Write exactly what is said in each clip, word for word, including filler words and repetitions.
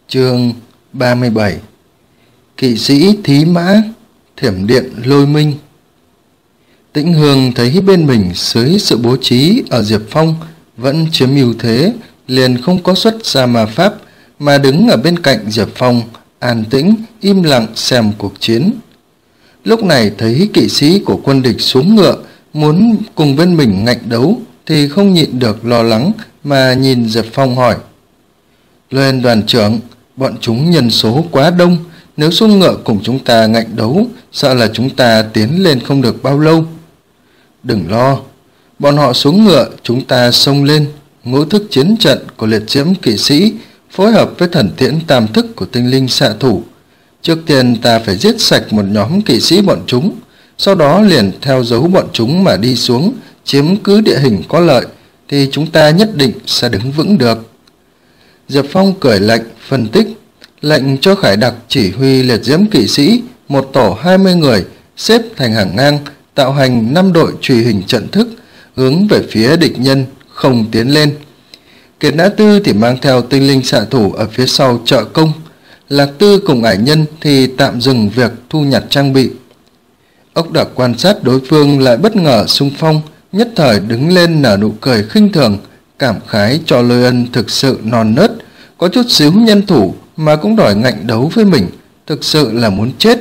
Chương ba mươi bảy. Kỵ sĩ Thí Mã, Thiểm Điện Lôi Minh. Tĩnh Hương thấy bên mình dưới sự bố trí ở Diệp Phong vẫn chiếm ưu thế, liền không có xuất ra ma pháp mà đứng ở bên cạnh Diệp Phong, an tĩnh im lặng xem cuộc chiến. Lúc này thấy kỵ sĩ của quân địch xuống ngựa muốn cùng bên mình ngạnh đấu thì không nhịn được lo lắng mà nhìn Diệp Phong hỏi: "Lên đoàn trưởng, bọn chúng nhân số quá đông, nếu xuống ngựa cùng chúng ta ngạnh đấu, sợ là chúng ta tiến lên không được bao lâu." "Đừng lo, bọn họ xuống ngựa, chúng ta xông lên." Ngũ thức chiến trận của liệt diễm kỵ sĩ phối hợp với thần tiễn tam thức của tinh linh xạ thủ. Trước tiên ta phải giết sạch một nhóm kỵ sĩ bọn chúng, sau đó liền theo dấu bọn chúng mà đi xuống, chiếm cứ địa hình có lợi, thì chúng ta nhất định sẽ đứng vững được. Diệp Phong cười lạnh, phân tích, lệnh cho Khải Đặc chỉ huy liệt diễm kỵ sĩ, một tổ hai mươi người, xếp thành hàng ngang, tạo hành năm đội truy hình trận thức, hướng về phía địch nhân, không tiến lên. Kiệt Nã Tư thì mang theo tinh linh xạ thủ ở phía sau trợ công. Lạc Tư cùng Ải Nhân thì tạm dừng việc thu nhặt trang bị. Ốc Đặc quan sát đối phương lại bất ngờ xung phong, nhất thời đứng lên nở nụ cười khinh thường, cảm khái cho Lôi Ân thực sự non nớt, có chút xíu nhân thủ mà cũng đòi ngạnh đấu với mình, thực sự là muốn chết.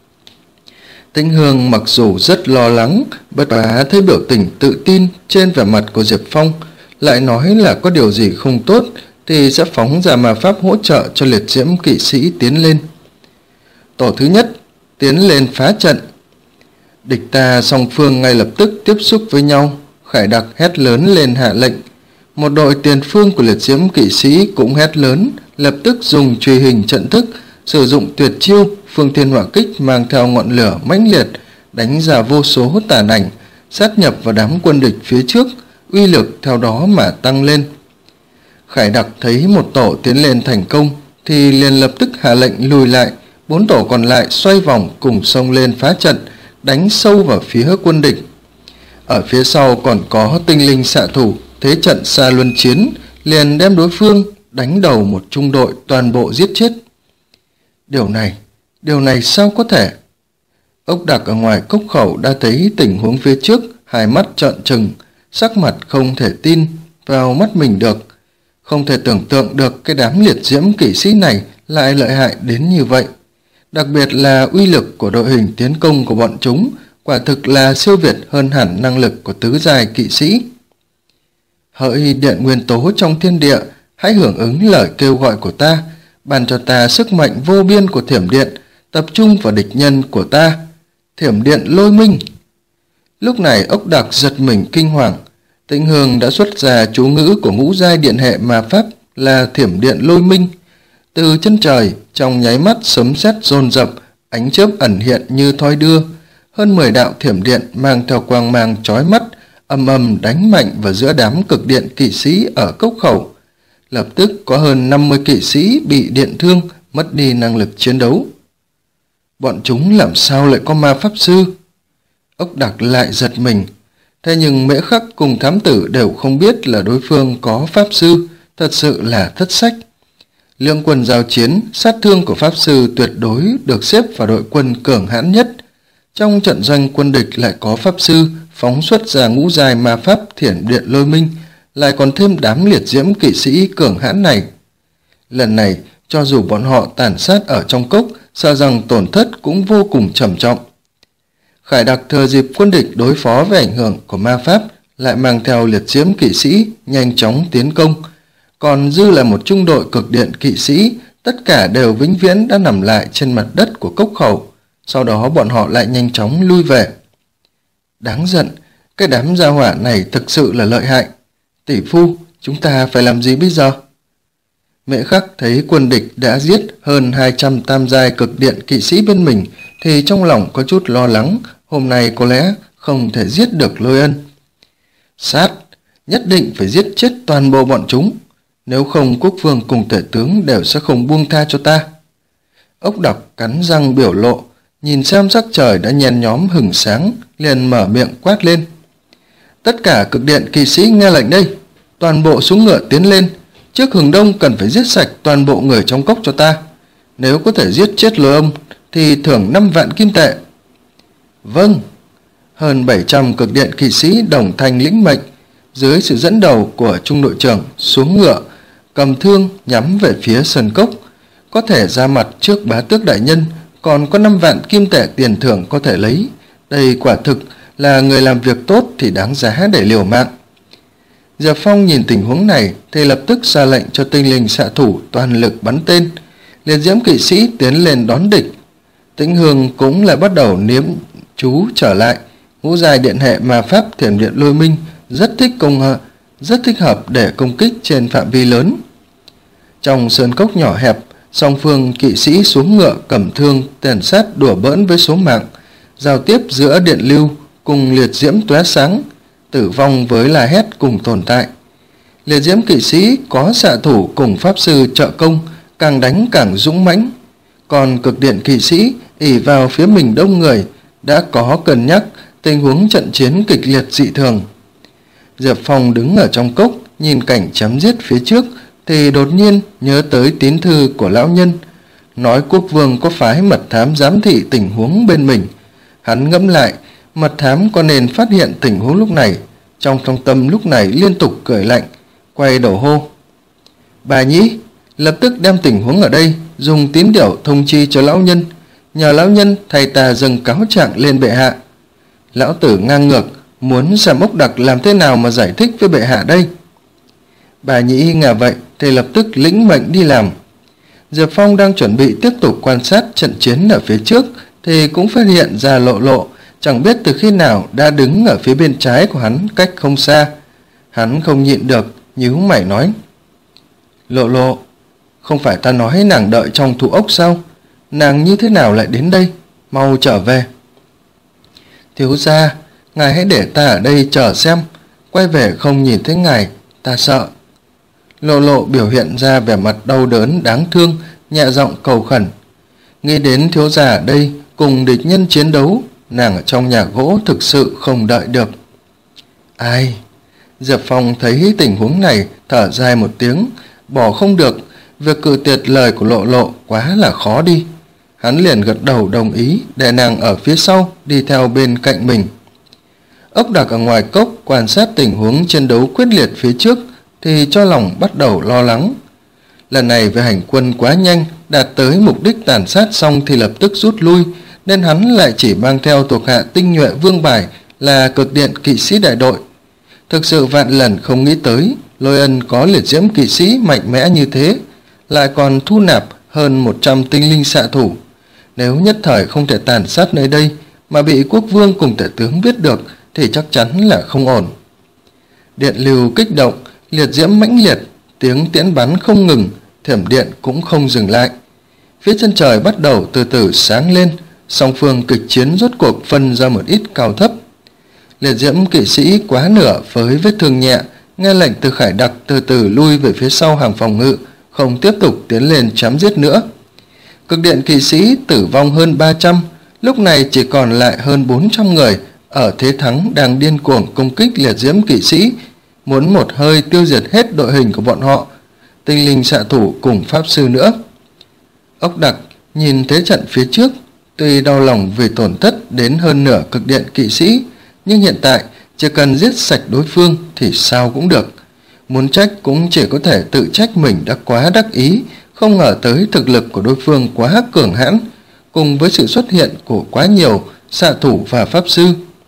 Tĩnh Hương mặc dù rất lo lắng, bất quá thấy biểu tình tự tin trên vẻ mặt của Diệp Phong, lại nói là có điều gì không tốt thì sẽ phóng ra ma pháp hỗ trợ cho liệt diễm kỵ sĩ tiến lên. Tổ thứ nhất tiến lên phá trận. Địch ta song phương ngay lập tức tiếp xúc với nhau. Khải Đặc hét lớn lên hạ lệnh. Một đội tiền phương của liệt diễm kỵ sĩ cũng hét lớn, lập tức dùng truy hình trận thức, sử dụng tuyệt chiêu Phương Thiên Hỏa Kích mang theo ngọn lửa mãnh liệt, đánh ra vô số tàn ảnh, sát nhập vào đám quân địch phía trước, uy lực theo đó mà tăng lên. Khải Đặc thấy một tổ tiến lên thành công thì liền lập tức hạ lệnh lùi lại, bốn tổ còn lại xoay vòng cùng xông lên phá trận, đánh sâu vào phía quân địch. Ở phía sau còn có tinh linh xạ thủ, thế trận xa luân chiến, liền đem đối phương đánh đầu một trung đội toàn bộ giết chết. Điều này, điều này sao có thể? Ốc Đặc ở ngoài cốc khẩu đã thấy tình huống phía trước, hai mắt trợn trừng, sắc mặt không thể tin vào mắt mình được. Không thể tưởng tượng được cái đám liệt diễm kỵ sĩ này lại lợi hại đến như vậy. Đặc biệt là uy lực của đội hình tiến công của bọn chúng, quả thực là siêu việt hơn hẳn năng lực của tứ giai kỵ sĩ. Hỡi điện nguyên tố trong thiên địa, hãy hưởng ứng lời kêu gọi của ta, ban cho ta sức mạnh vô biên của thiểm điện, tập trung vào địch nhân của ta. Thiểm điện lôi minh. Lúc này Ốc Đặc giật mình kinh hoàng. Tĩnh Hương đã xuất ra chú ngữ của ngũ giai điện hệ ma pháp là thiểm điện lôi minh. Từ chân trời, trong nháy mắt sấm sét dồn dập, ánh chớp ẩn hiện như thoi đưa. Hơn mười đạo thiểm điện mang theo quang mang chói mắt, ầm ầm đánh mạnh vào giữa đám cực điện kỵ sĩ ở cốc khẩu. Lập tức có hơn năm mươi kỵ sĩ bị điện thương, mất đi năng lực chiến đấu. Bọn chúng làm sao lại có ma pháp sư? Ốc Đặc lại giật mình. Thế nhưng Mễ Khắc cùng thám tử đều không biết là đối phương có pháp sư, thật sự là thất sách. Lượng quân giao chiến, sát thương của pháp sư tuyệt đối được xếp vào đội quân cường hãn nhất. Trong trận doanh quân địch lại có pháp sư phóng xuất ra ngũ giai ma pháp thiểm điện lôi minh, lại còn thêm đám liệt diễm kỵ sĩ cường hãn này. Lần này, cho dù bọn họ tàn sát ở trong cốc, sợ rằng tổn thất cũng vô cùng trầm trọng. Khải Đặc thừa dịp quân địch đối phó với ảnh hưởng của ma pháp, lại mang theo liệt diễm kỵ sĩ nhanh chóng tiến công. Còn dư là một trung đội cực điện kỵ sĩ, tất cả đều vĩnh viễn đã nằm lại trên mặt đất của cốc khẩu. Sau đó bọn họ lại nhanh chóng lui về. Đáng giận, cái đám gia hỏa này thực sự là lợi hại. Tỷ phu, chúng ta phải làm gì bây giờ? Mễ Khắc thấy quân địch đã giết hơn hai trăm tam giai cực điện kỵ sĩ bên mình thì trong lòng có chút lo lắng, hôm nay có lẽ không thể giết được Lôi Ân. Sát, nhất định phải giết chết toàn bộ bọn chúng, nếu không quốc vương cùng tể tướng đều sẽ không buông tha cho ta. Ốc Đặc cắn răng biểu lộ, nhìn xem sắc trời đã nhen nhóm hừng sáng, liền mở miệng quát lên. Tất cả cực điện kỵ sĩ nghe lệnh đây, toàn bộ xuống ngựa tiến lên, Trước hừng đông cần phải giết sạch toàn bộ người trong cốc cho ta. Nếu có thể giết chết lôi ông thì thưởng năm vạn kim tệ. Vâng. Hơn bảy trăm cực điện kỵ sĩ đồng thanh lĩnh mệnh, dưới sự dẫn đầu của trung đội trưởng xuống ngựa, cầm thương nhắm về phía sơn cốc. Có thể ra mặt trước bá tước đại nhân, còn có năm vạn kim tệ tiền thưởng có thể lấy. Đây quả thực là người làm việc tốt thì đáng giá để liều mạng. Diệp Phong nhìn tình huống này thì lập tức ra lệnh cho tinh linh xạ thủ toàn lực bắn tên. Liệt diễm kỵ sĩ tiến lên đón địch. Tĩnh Hương cũng lại bắt đầu niệm chú trở lại. Ngũ giai điện hệ ma pháp thiểm điện lôi minh rất thích công hợp, rất thích hợp để công kích trên phạm vi lớn. Trong sơn cốc nhỏ hẹp, song phương kỵ sĩ xuống ngựa cầm thương tàn sát đùa bỡn với số mạng, giao tiếp giữa điện lưu cùng liệt diễm tóe sáng, tử vong với la hét cùng tồn tại. Liệt diễm kỵ sĩ có xạ thủ cùng pháp sư trợ công, càng đánh càng dũng mãnh. Còn cực điện kỵ sĩ ỷ vào phía mình đông người, đã có cân nhắc tình huống trận chiến kịch liệt dị thường. Diệp Phong đứng ở trong cốc nhìn cảnh chém giết phía trước thì đột nhiên nhớ tới tín thư của lão nhân, nói quốc vương có phái mật thám giám thị tình huống bên mình. Hắn ngẫm lại, mật thám có nên phát hiện tình huống lúc này. Trong trong tâm lúc này liên tục cười lạnh, quay đầu hô: Bà Nhĩ, lập tức đem tình huống ở đây dùng tín điểu thông chi cho lão nhân, nhờ lão nhân thay ta dâng cáo trạng lên bệ hạ. Lão tử ngang ngược, muốn xem ốc đặc làm thế nào mà giải thích với bệ hạ đây. Bà Nhĩ nghe vậy thì lập tức lĩnh mệnh đi làm. Diệp Phong đang chuẩn bị tiếp tục quan sát trận chiến ở phía trước thì cũng phát hiện ra Lộ Lộ, chẳng biết từ khi nào đã đứng ở phía bên trái của hắn cách không xa. Hắn không nhịn được, nhíu mày nói: Lộ Lộ, không phải ta nói nàng đợi trong thủ ốc sao? Nàng như thế nào lại đến đây? Mau trở về. Thiếu gia, ngài hãy để ta ở đây chờ xem, quay về không nhìn thấy ngài, ta sợ. Lộ Lộ biểu hiện ra vẻ mặt đau đớn đáng thương, nhẹ giọng cầu khẩn. Nghĩ đến thiếu gia ở đây cùng địch nhân chiến đấu, nàng ở trong nhà gỗ thực sự không đợi được. Ai? Diệp Phong thấy tình huống này thở dài một tiếng, bỏ không được, việc cự tuyệt lời của Lộ Lộ quá là khó đi. Hắn liền gật đầu đồng ý để nàng ở phía sau đi theo bên cạnh mình. Ốc đặc ở ngoài cốc quan sát tình huống chiến đấu quyết liệt phía trước thì cho lòng bắt đầu lo lắng. Lần này về hành quân quá nhanh, đạt tới mục đích tàn sát xong thì lập tức rút lui, nên hắn lại chỉ mang theo thuộc hạ tinh nhuệ vương bài là cực điện kỵ sĩ đại đội. Thực sự vạn lần không nghĩ tới Lôi Ân có liệt diễm kỵ sĩ mạnh mẽ như thế, lại còn thu nạp hơn một trăm tinh linh xạ thủ. Nếu nhất thời không thể tàn sát nơi đây mà bị quốc vương cùng tể tướng biết được thì chắc chắn là không ổn. Điện lưu kích động, liệt diễm mãnh liệt, tiếng tiễn bắn không ngừng, thiểm điện cũng không dừng lại. Phía chân trời bắt đầu từ từ sáng lên, song phương kịch chiến rốt cuộc phân ra một ít cao thấp. Liệt diễm kỵ sĩ quá nửa với vết thương nhẹ, nghe lệnh từ Khải Đặc từ từ lui về phía sau hàng phòng ngự, không tiếp tục tiến lên chém giết nữa. Cực điện kỵ sĩ tử vong hơn ba trăm, lúc này chỉ còn lại hơn bốn trăm người, ở thế thắng đang điên cuồng công kích liệt diễm kỵ sĩ, muốn một hơi tiêu diệt hết đội hình của bọn họ, tinh linh xạ thủ cùng pháp sư nữa. Ốc đặc nhìn thế trận phía trước, tuy đau lòng vì tổn thất đến hơn nửa cực điện kỵ sĩ, nhưng hiện tại chỉ cần giết sạch đối phương thì sao cũng được. Muốn trách cũng chỉ có thể tự trách mình đã quá đắc ý, không ngờ tới thực lực của đối phương quá cường hãn, cùng với sự xuất hiện của quá nhiều xạ thủ và pháp sư.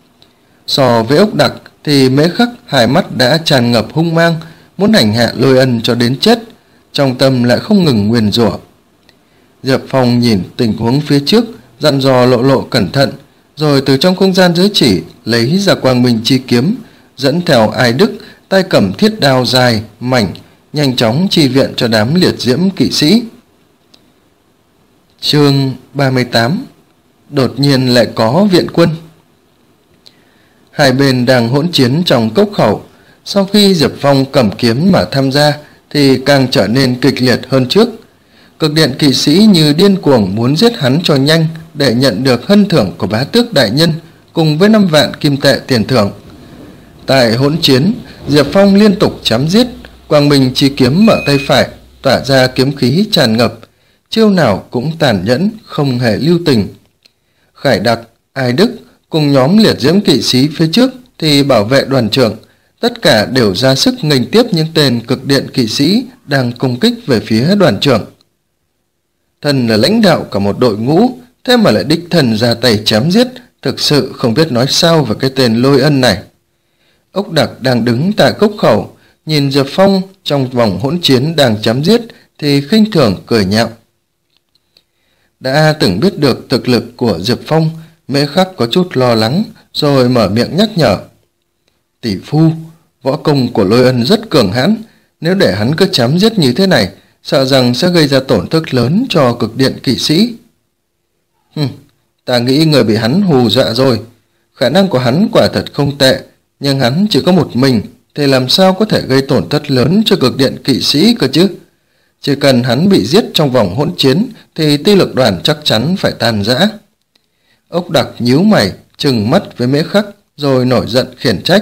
So với ốc đặc thì Mễ Khắc hai mắt đã tràn ngập hung mang, muốn hành hạ Lôi Ân cho đến chết, trong tâm lại không ngừng nguyền rủa. Diệp Phong nhìn tình huống phía trước, dặn dò Lộ Lộ cẩn thận, rồi từ trong không gian giới chỉ lấy ra quang minh chi kiếm, dẫn theo Ai Đức tay cầm thiết đao dài mảnh, nhanh chóng chi viện cho đám liệt diễm kỵ sĩ. Chương ba mươi tám. Đột nhiên lại có viện quân. Hai bên đang hỗn chiến trong cốc khẩu, sau khi Diệp Phong cầm kiếm mà tham gia thì càng trở nên kịch liệt hơn trước. Cực điện kỵ sĩ như điên cuồng muốn giết hắn cho nhanh để nhận được hân thưởng của bá tước đại nhân cùng với năm vạn kim tệ tiền thưởng. Tại hỗn chiến, Diệp Phong liên tục chém giết, Quang Minh chi kiếm ở tay phải tỏa ra kiếm khí tràn ngập, chiêu nào cũng tàn nhẫn, không hề lưu tình. Khải Đặc, Ai Đức cùng nhóm liệt diễm kỵ sĩ phía trước thì bảo vệ đoàn trưởng, tất cả đều ra sức nghênh tiếp những tên cực điện kỵ sĩ đang công kích về phía đoàn trưởng. Thần là lãnh đạo cả một đội ngũ, thế mà lại đích thân ra tay chém giết, thực sự không biết nói sao về cái tên Lôi Ân này. Ốc Đặc đang đứng tại cốc khẩu, nhìn Diệp Phong trong vòng hỗn chiến đang chém giết thì khinh thường cười nhạo. Đã từng biết được thực lực của Diệp Phong, Mễ Khắc có chút lo lắng rồi mở miệng nhắc nhở. Tỷ phu, võ công của Lôi Ân rất cường hãn, nếu để hắn cứ chém giết như thế này, sợ rằng sẽ gây ra tổn thất lớn cho cực điện kỵ sĩ. Hừm, ta nghĩ người bị hắn hù dọa rồi. Khả năng của hắn quả thật không tệ, nhưng hắn chỉ có một mình thì làm sao có thể gây tổn thất lớn cho cực điện kỵ sĩ cơ chứ. Chỉ cần hắn bị giết trong vòng hỗn chiến thì ti lực đoàn chắc chắn phải tan rã. Ốc Đặc nhíu mày, trừng mắt với Mễ Khắc rồi nổi giận khiển trách.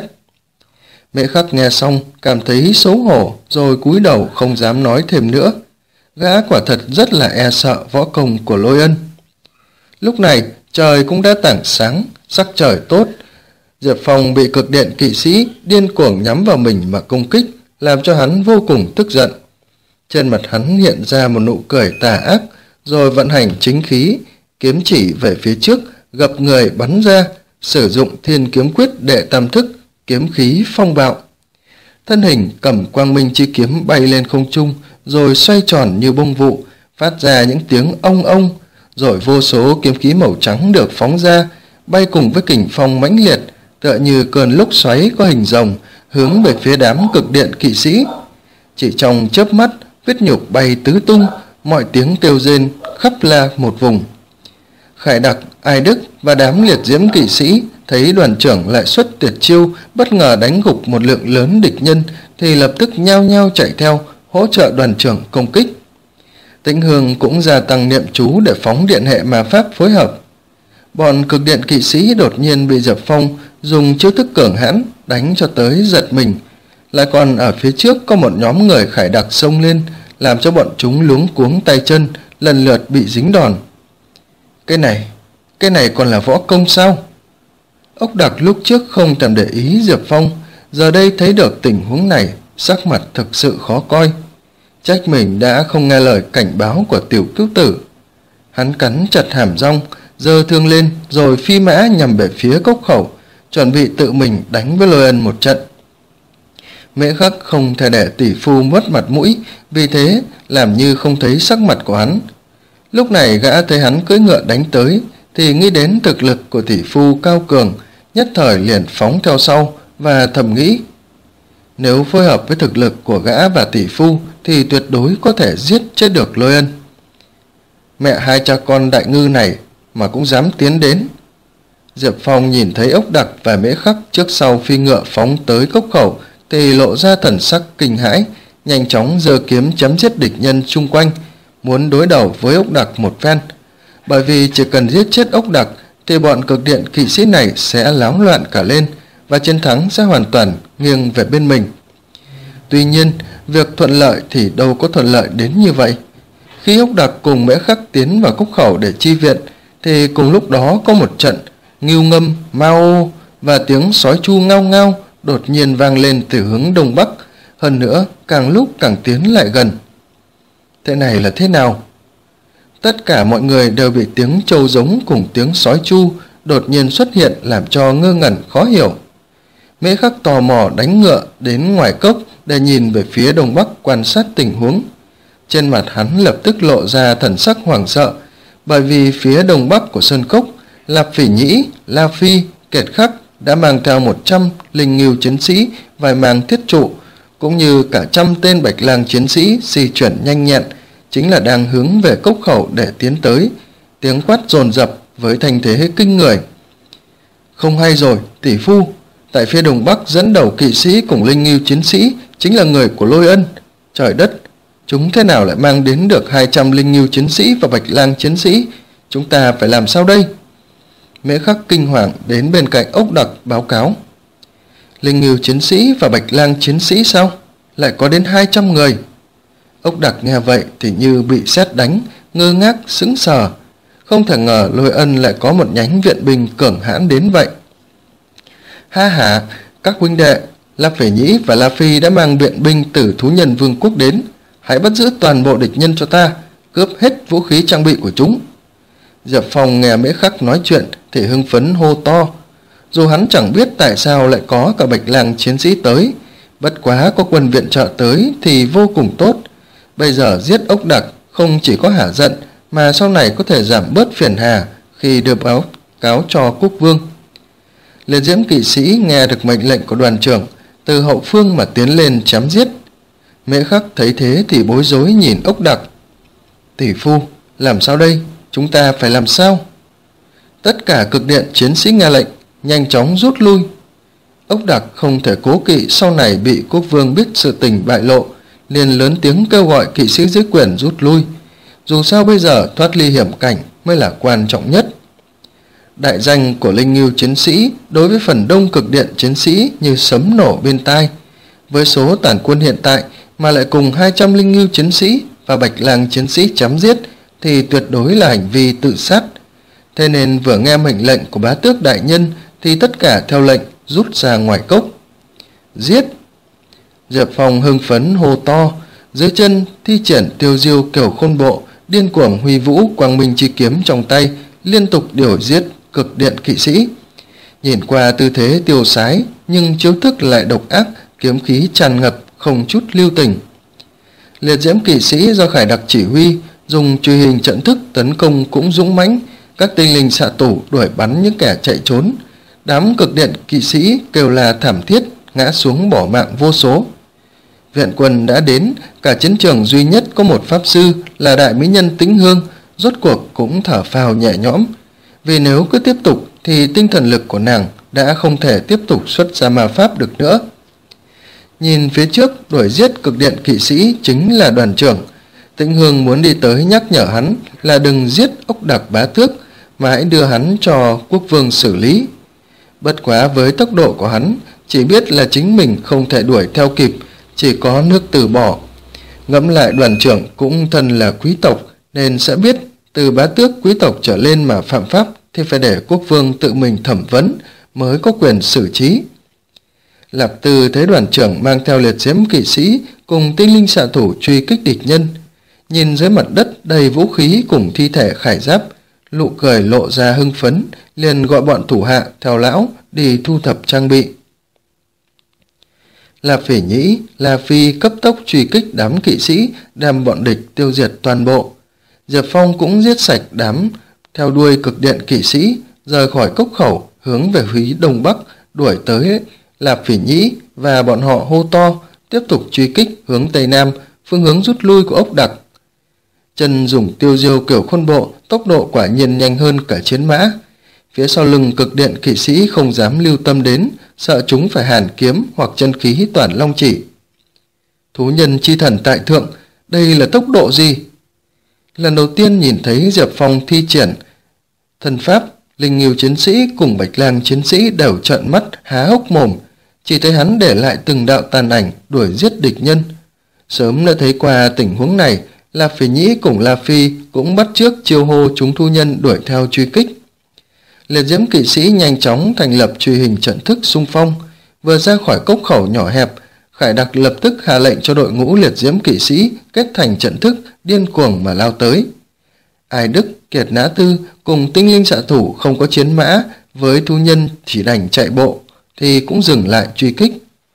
Mễ Khắc nghe xong cảm thấy xấu hổ rồi cúi đầu không dám nói thêm nữa. Gã quả thật rất là e sợ võ công của Lôi Ân. Lúc này trời cũng đã tảng sáng, sắc trời tốt. Diệp Phong bị cực điện kỵ sĩ điên cuồng nhắm vào mình mà công kích, làm cho hắn vô cùng tức giận. Trên mặt hắn hiện ra một nụ cười tà ác, rồi vận hành chính khí, kiếm chỉ về phía trước, gập người bắn ra, sử dụng thiên kiếm quyết đệ tam thức, kiếm khí phong bạo. Thân hình cầm quang minh chi kiếm bay lên không trung, rồi xoay tròn như bông vụ, phát ra những tiếng ông ông, rồi vô số kiếm khí màu trắng được phóng ra, bay cùng với kình phong mãnh liệt, tựa như cơn lốc xoáy có hình rồng, hướng về phía đám cực điện kỵ sĩ. Chỉ trong chớp mắt, huyết nhục bay tứ tung, mọi tiếng kêu rên khắp la một vùng. Khải Đặc, Ai Đức và đám liệt diễm kỵ sĩ thấy đoàn trưởng lại xuất tuyệt chiêu, bất ngờ đánh gục một lượng lớn địch nhân thì lập tức nhao nhao chạy theo hỗ trợ đoàn trưởng công kích. Tĩnh Hương cũng gia tăng niệm chú để phóng điện hệ ma pháp phối hợp. Bọn cực điện kỵ sĩ đột nhiên bị Diệp Phong dùng chiêu thức cường hãn đánh cho tới giật mình, lại còn ở phía trước có một nhóm người Khải Đặc xông lên, làm cho bọn chúng luống cuống tay chân, lần lượt bị dính đòn. Cái này, cái này còn là võ công sao? Ốc Đặc lúc trước không thèm để ý Diệp Phong, giờ đây thấy được tình huống này, sắc mặt thực sự khó coi. Trách mình đã không nghe lời cảnh báo của tiểu cứu tử. Hắn cắn chặt hàm răng, giơ thương lên rồi phi mã nhằm về phía cốc khẩu, chuẩn bị tự mình đánh với Lôi Ân một trận. Mễ Khắc không thể để tỷ phu mất mặt mũi, vì thế làm như không thấy sắc mặt của hắn. Lúc này gã thấy hắn cưỡi ngựa đánh tới thì nghĩ đến thực lực của tỷ phu cao cường, nhất thời liền phóng theo sau và thầm nghĩ, nếu phối hợp với thực lực của gã và tỷ phu thì tuyệt đối có thể giết chết được Lôi Ân. Mẹ hai cha con đại ngư này mà cũng dám tiến đến. Diệp Phong nhìn thấy Ốc Đặc và Mễ Khắc trước sau phi ngựa phóng tới cốc khẩu thì lộ ra thần sắc kinh hãi, nhanh chóng giơ kiếm chém giết địch nhân xung quanh, muốn đối đầu với Ốc Đặc một phen. Bởi vì chỉ cần giết chết Ốc Đặc thì bọn cực điện kỵ sĩ này sẽ láo loạn cả lên và chiến thắng sẽ hoàn toàn nghiêng về bên mình. Tuy nhiên, việc thuận lợi thì đâu có thuận lợi đến như vậy. Khi Ốc Đặc cùng Mễ Khắc tiến vào cốc khẩu để chi viện thì cùng lúc đó có một trận ngưu ngâm, mao và tiếng sói chu ngao ngao đột nhiên vang lên từ hướng đông bắc, hơn nữa càng lúc càng tiến lại gần. Thế này là thế nào? Tất cả mọi người đều bị tiếng trâu giống cùng tiếng sói chu đột nhiên xuất hiện làm cho ngơ ngẩn khó hiểu. Mễ Khắc tò mò đánh ngựa đến ngoài cốc để nhìn về phía đông bắc quan sát tình huống. Trên mặt hắn lập tức lộ ra thần sắc hoảng sợ, bởi vì phía đông bắc của sơn cốc, Lạp Phỉ Nhĩ, La Phi, Kiệt Khắc đã mang theo một trăm linh ngưu chiến sĩ vài màng thiết trụ, cũng như cả trăm tên bạch lang chiến sĩ di chuyển nhanh nhẹn, chính là đang hướng về cốc khẩu để tiến tới. Tiếng quát dồn dập với thanh thế kinh người. Không hay rồi, tỷ phu, tại phía đông bắc dẫn đầu kỵ sĩ cùng linh ngưu chiến sĩ chính là người của Lôi Ân. Trời đất, chúng thế nào lại mang đến được hai trăm linh ngưu chiến sĩ và bạch lang chiến sĩ? Chúng ta phải làm sao đây? Mễ Khắc kinh hoàng đến bên cạnh Ốc Đặc báo cáo. Linh ngưu chiến sĩ và bạch lang chiến sĩ sao? lại có đến hai trăm người. Ốc Đặc nghe vậy thì như bị sét đánh, ngơ ngác sững sờ. Không thể ngờ Lôi Ân lại có một nhánh viện binh cường hãn đến vậy. Ha hả, các huynh đệ, La Phỉ Nhĩ và La Phi đã mang viện binh từ Thú Nhân Vương quốc đến. Hãy bắt giữ toàn bộ địch nhân cho ta, cướp hết vũ khí trang bị của chúng. Diệp Phong nghe Mễ Khắc nói chuyện thì hưng phấn hô to. Dù hắn chẳng biết tại sao lại có cả Bạch Lang chiến sĩ tới, bất quá có quân viện trợ tới thì vô cùng tốt. Bây giờ giết Ốc Đặc không chỉ có hả giận, mà sau này có thể giảm bớt phiền hà khi đưa báo cáo cho quốc vương. Liệt diễm kỵ sĩ nghe được mệnh lệnh của đoàn trưởng, từ hậu phương mà tiến lên chém giết. Mễ Khắc thấy thế thì bối rối nhìn Ốc Đặc. Tỷ phu, làm sao đây? Chúng ta phải làm sao? Tất cả cực điện chiến sĩ nghe lệnh, nhanh chóng rút lui. Ốc Đặc không thể cố kỵ sau này bị quốc vương biết sự tình bại lộ, liền lớn tiếng kêu gọi kỵ sĩ dưới quyền rút lui. Dù sao bây giờ thoát ly hiểm cảnh mới là quan trọng nhất. Đại danh của linh ngưu chiến sĩ đối với phần đông cực điện chiến sĩ như sấm nổ bên tai. Với số tàn quân hiện tại mà lại cùng hai trăm linh ngưu chiến sĩ và Bạch Lang chiến sĩ chém giết thì tuyệt đối là hành vi tự sát. Thế nên vừa nghe mệnh lệnh của bá tước đại nhân thì tất cả theo lệnh rút ra ngoài cốc. Giết! Diệp Phong hưng phấn hô to, dưới chân thi triển tiêu diêu kiểu khôn bộ, điên cuồng huy vũ quang minh chi kiếm trong tay, liên tục điều giết cực điện kỵ sĩ. Nhìn qua tư thế tiêu sái nhưng chiếu thức lại độc ác, kiếm khí tràn ngập không chút lưu tình. Liệt diễm kỵ sĩ do Khải Đặc chỉ huy, dùng truy hình trận thức tấn công cũng dũng mãnh, các tinh linh xạ thủ đuổi bắn những kẻ chạy trốn. Đám cực điện kỵ sĩ kêu là thảm thiết, ngã xuống bỏ mạng vô số. Viện quân đã đến, cả chiến trường duy nhất có một pháp sư là đại mỹ nhân Tĩnh Hương, rốt cuộc cũng thở phào nhẹ nhõm. Vì nếu cứ tiếp tục thì tinh thần lực của nàng đã không thể tiếp tục xuất ra ma pháp được nữa. Nhìn phía trước đuổi giết cực điện kỵ sĩ chính là đoàn trưởng. Tĩnh Hương muốn đi tới nhắc nhở hắn là đừng giết Ốc Đặc bá tước, mà hãy đưa hắn cho quốc vương xử lý. Bất quá với tốc độ của hắn, chỉ biết là chính mình không thể đuổi theo kịp, chỉ có nước từ bỏ. Ngẫm lại đoàn trưởng cũng thân là quý tộc, nên sẽ biết từ bá tước quý tộc trở lên mà phạm pháp thì phải để quốc vương tự mình thẩm vấn mới có quyền xử trí. Lạp Tư thấy đoàn trưởng mang theo liệt diễm kỵ sĩ cùng tinh linh xạ thủ truy kích địch nhân. Nhìn dưới mặt đất đầy vũ khí cùng thi thể khải giáp, nụ cười lộ ra hưng phấn, liền gọi bọn thủ hạ theo lão đi thu thập trang bị. La Phỉ Nhĩ, La Phi cấp tốc truy kích đám kỵ sĩ, đem bọn địch tiêu diệt toàn bộ. Diệp Phong cũng giết sạch đám theo đuôi cực điện kỵ sĩ, rời khỏi cốc khẩu hướng về phía đông bắc, đuổi tới La Phỉ Nhĩ và bọn họ hô to, tiếp tục truy kích hướng tây nam, phương hướng rút lui của Ốc Đặc. Chân dùng tiêu diêu kiểu khôn bộ, tốc độ quả nhiên nhanh hơn cả chiến mã. Phía sau lưng cực điện kỵ sĩ không dám lưu tâm đến, sợ chúng phải hàn kiếm hoặc chân khí toàn long chỉ. Thú nhân chi thần tại thượng, đây là tốc độ gì? Lần đầu tiên nhìn thấy Diệp Phong thi triển thần pháp, linh nghiêu chiến sĩ cùng Bạch Lang chiến sĩ đều trợn mắt há hốc mồm, chỉ thấy hắn để lại từng đạo tàn ảnh đuổi giết địch nhân. Sớm đã thấy qua tình huống này, La Phỉ Nhĩ cùng La Phi cũng bắt chước chiêu hô chúng thu nhân đuổi theo truy kích. Liệt diễm kỵ sĩ nhanh chóng thành lập truy hình trận thức xung phong. Vừa ra khỏi cốc khẩu nhỏ hẹp, Khải Đặc lập tức hạ lệnh cho đội ngũ liệt diễm kỵ sĩ kết thành trận thức, điên cuồng mà lao tới. Ai Đức, Kiệt Nã Tư cùng tinh linh xạ thủ không có chiến mã, với thu nhân chỉ đành chạy bộ, thì cũng dừng lại truy kích.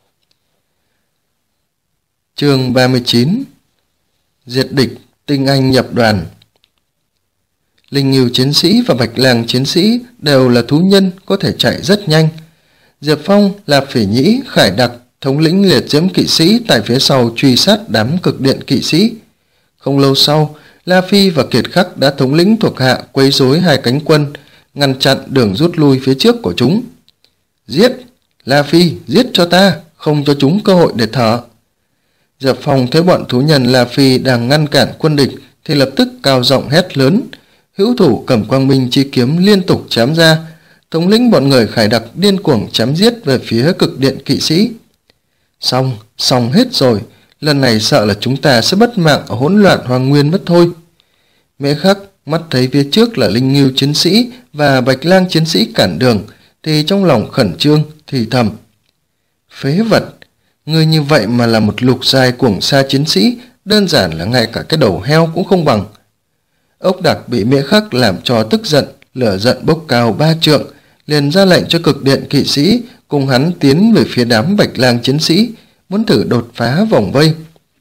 Chương ba mươi chín. Diệt địch, tinh anh nhập đoàn. Linh nghiêu chiến sĩ và Bạch Lang chiến sĩ đều là thú nhân có thể chạy rất nhanh. Diệp Phong, Lạp Phỉ Nhĩ, Khải Đặc, thống lĩnh liệt diễm kỵ sĩ tại phía sau truy sát đám cực điện kỵ sĩ. Không lâu sau, La Phi và Kiệt Khắc đã thống lĩnh thuộc hạ quấy rối hai cánh quân, ngăn chặn đường rút lui phía trước của chúng. Giết! La Phi, giết cho ta, không cho chúng cơ hội để thở. Diệp Phong thấy bọn thú nhân La Phi đang ngăn cản quân địch thì lập tức cao giọng hét lớn. Hữu thủ cầm quang minh chi kiếm liên tục chém ra, thống lĩnh bọn người Khải Đặc điên cuồng chém giết về phía cực điện kỵ sĩ. Xong, xong hết rồi, lần này sợ là chúng ta sẽ mất mạng ở hỗn loạn hoang nguyên mất thôi. Mễ Khắc mắt thấy phía trước là Linh Ngưu chiến sĩ và Bạch Lang chiến sĩ cản đường, thì trong lòng khẩn trương, thì thầm. Phế vật, ngươi như vậy mà là một lục giai cuồng sa chiến sĩ, đơn giản là ngay cả cái đầu heo cũng không bằng. Ốc Đặc bị Mễ Khắc làm cho tức giận, lửa giận bốc cao ba trượng, liền ra lệnh cho cực điện kỵ sĩ cùng hắn tiến về phía đám Bạch Lang chiến sĩ, muốn thử đột phá vòng vây.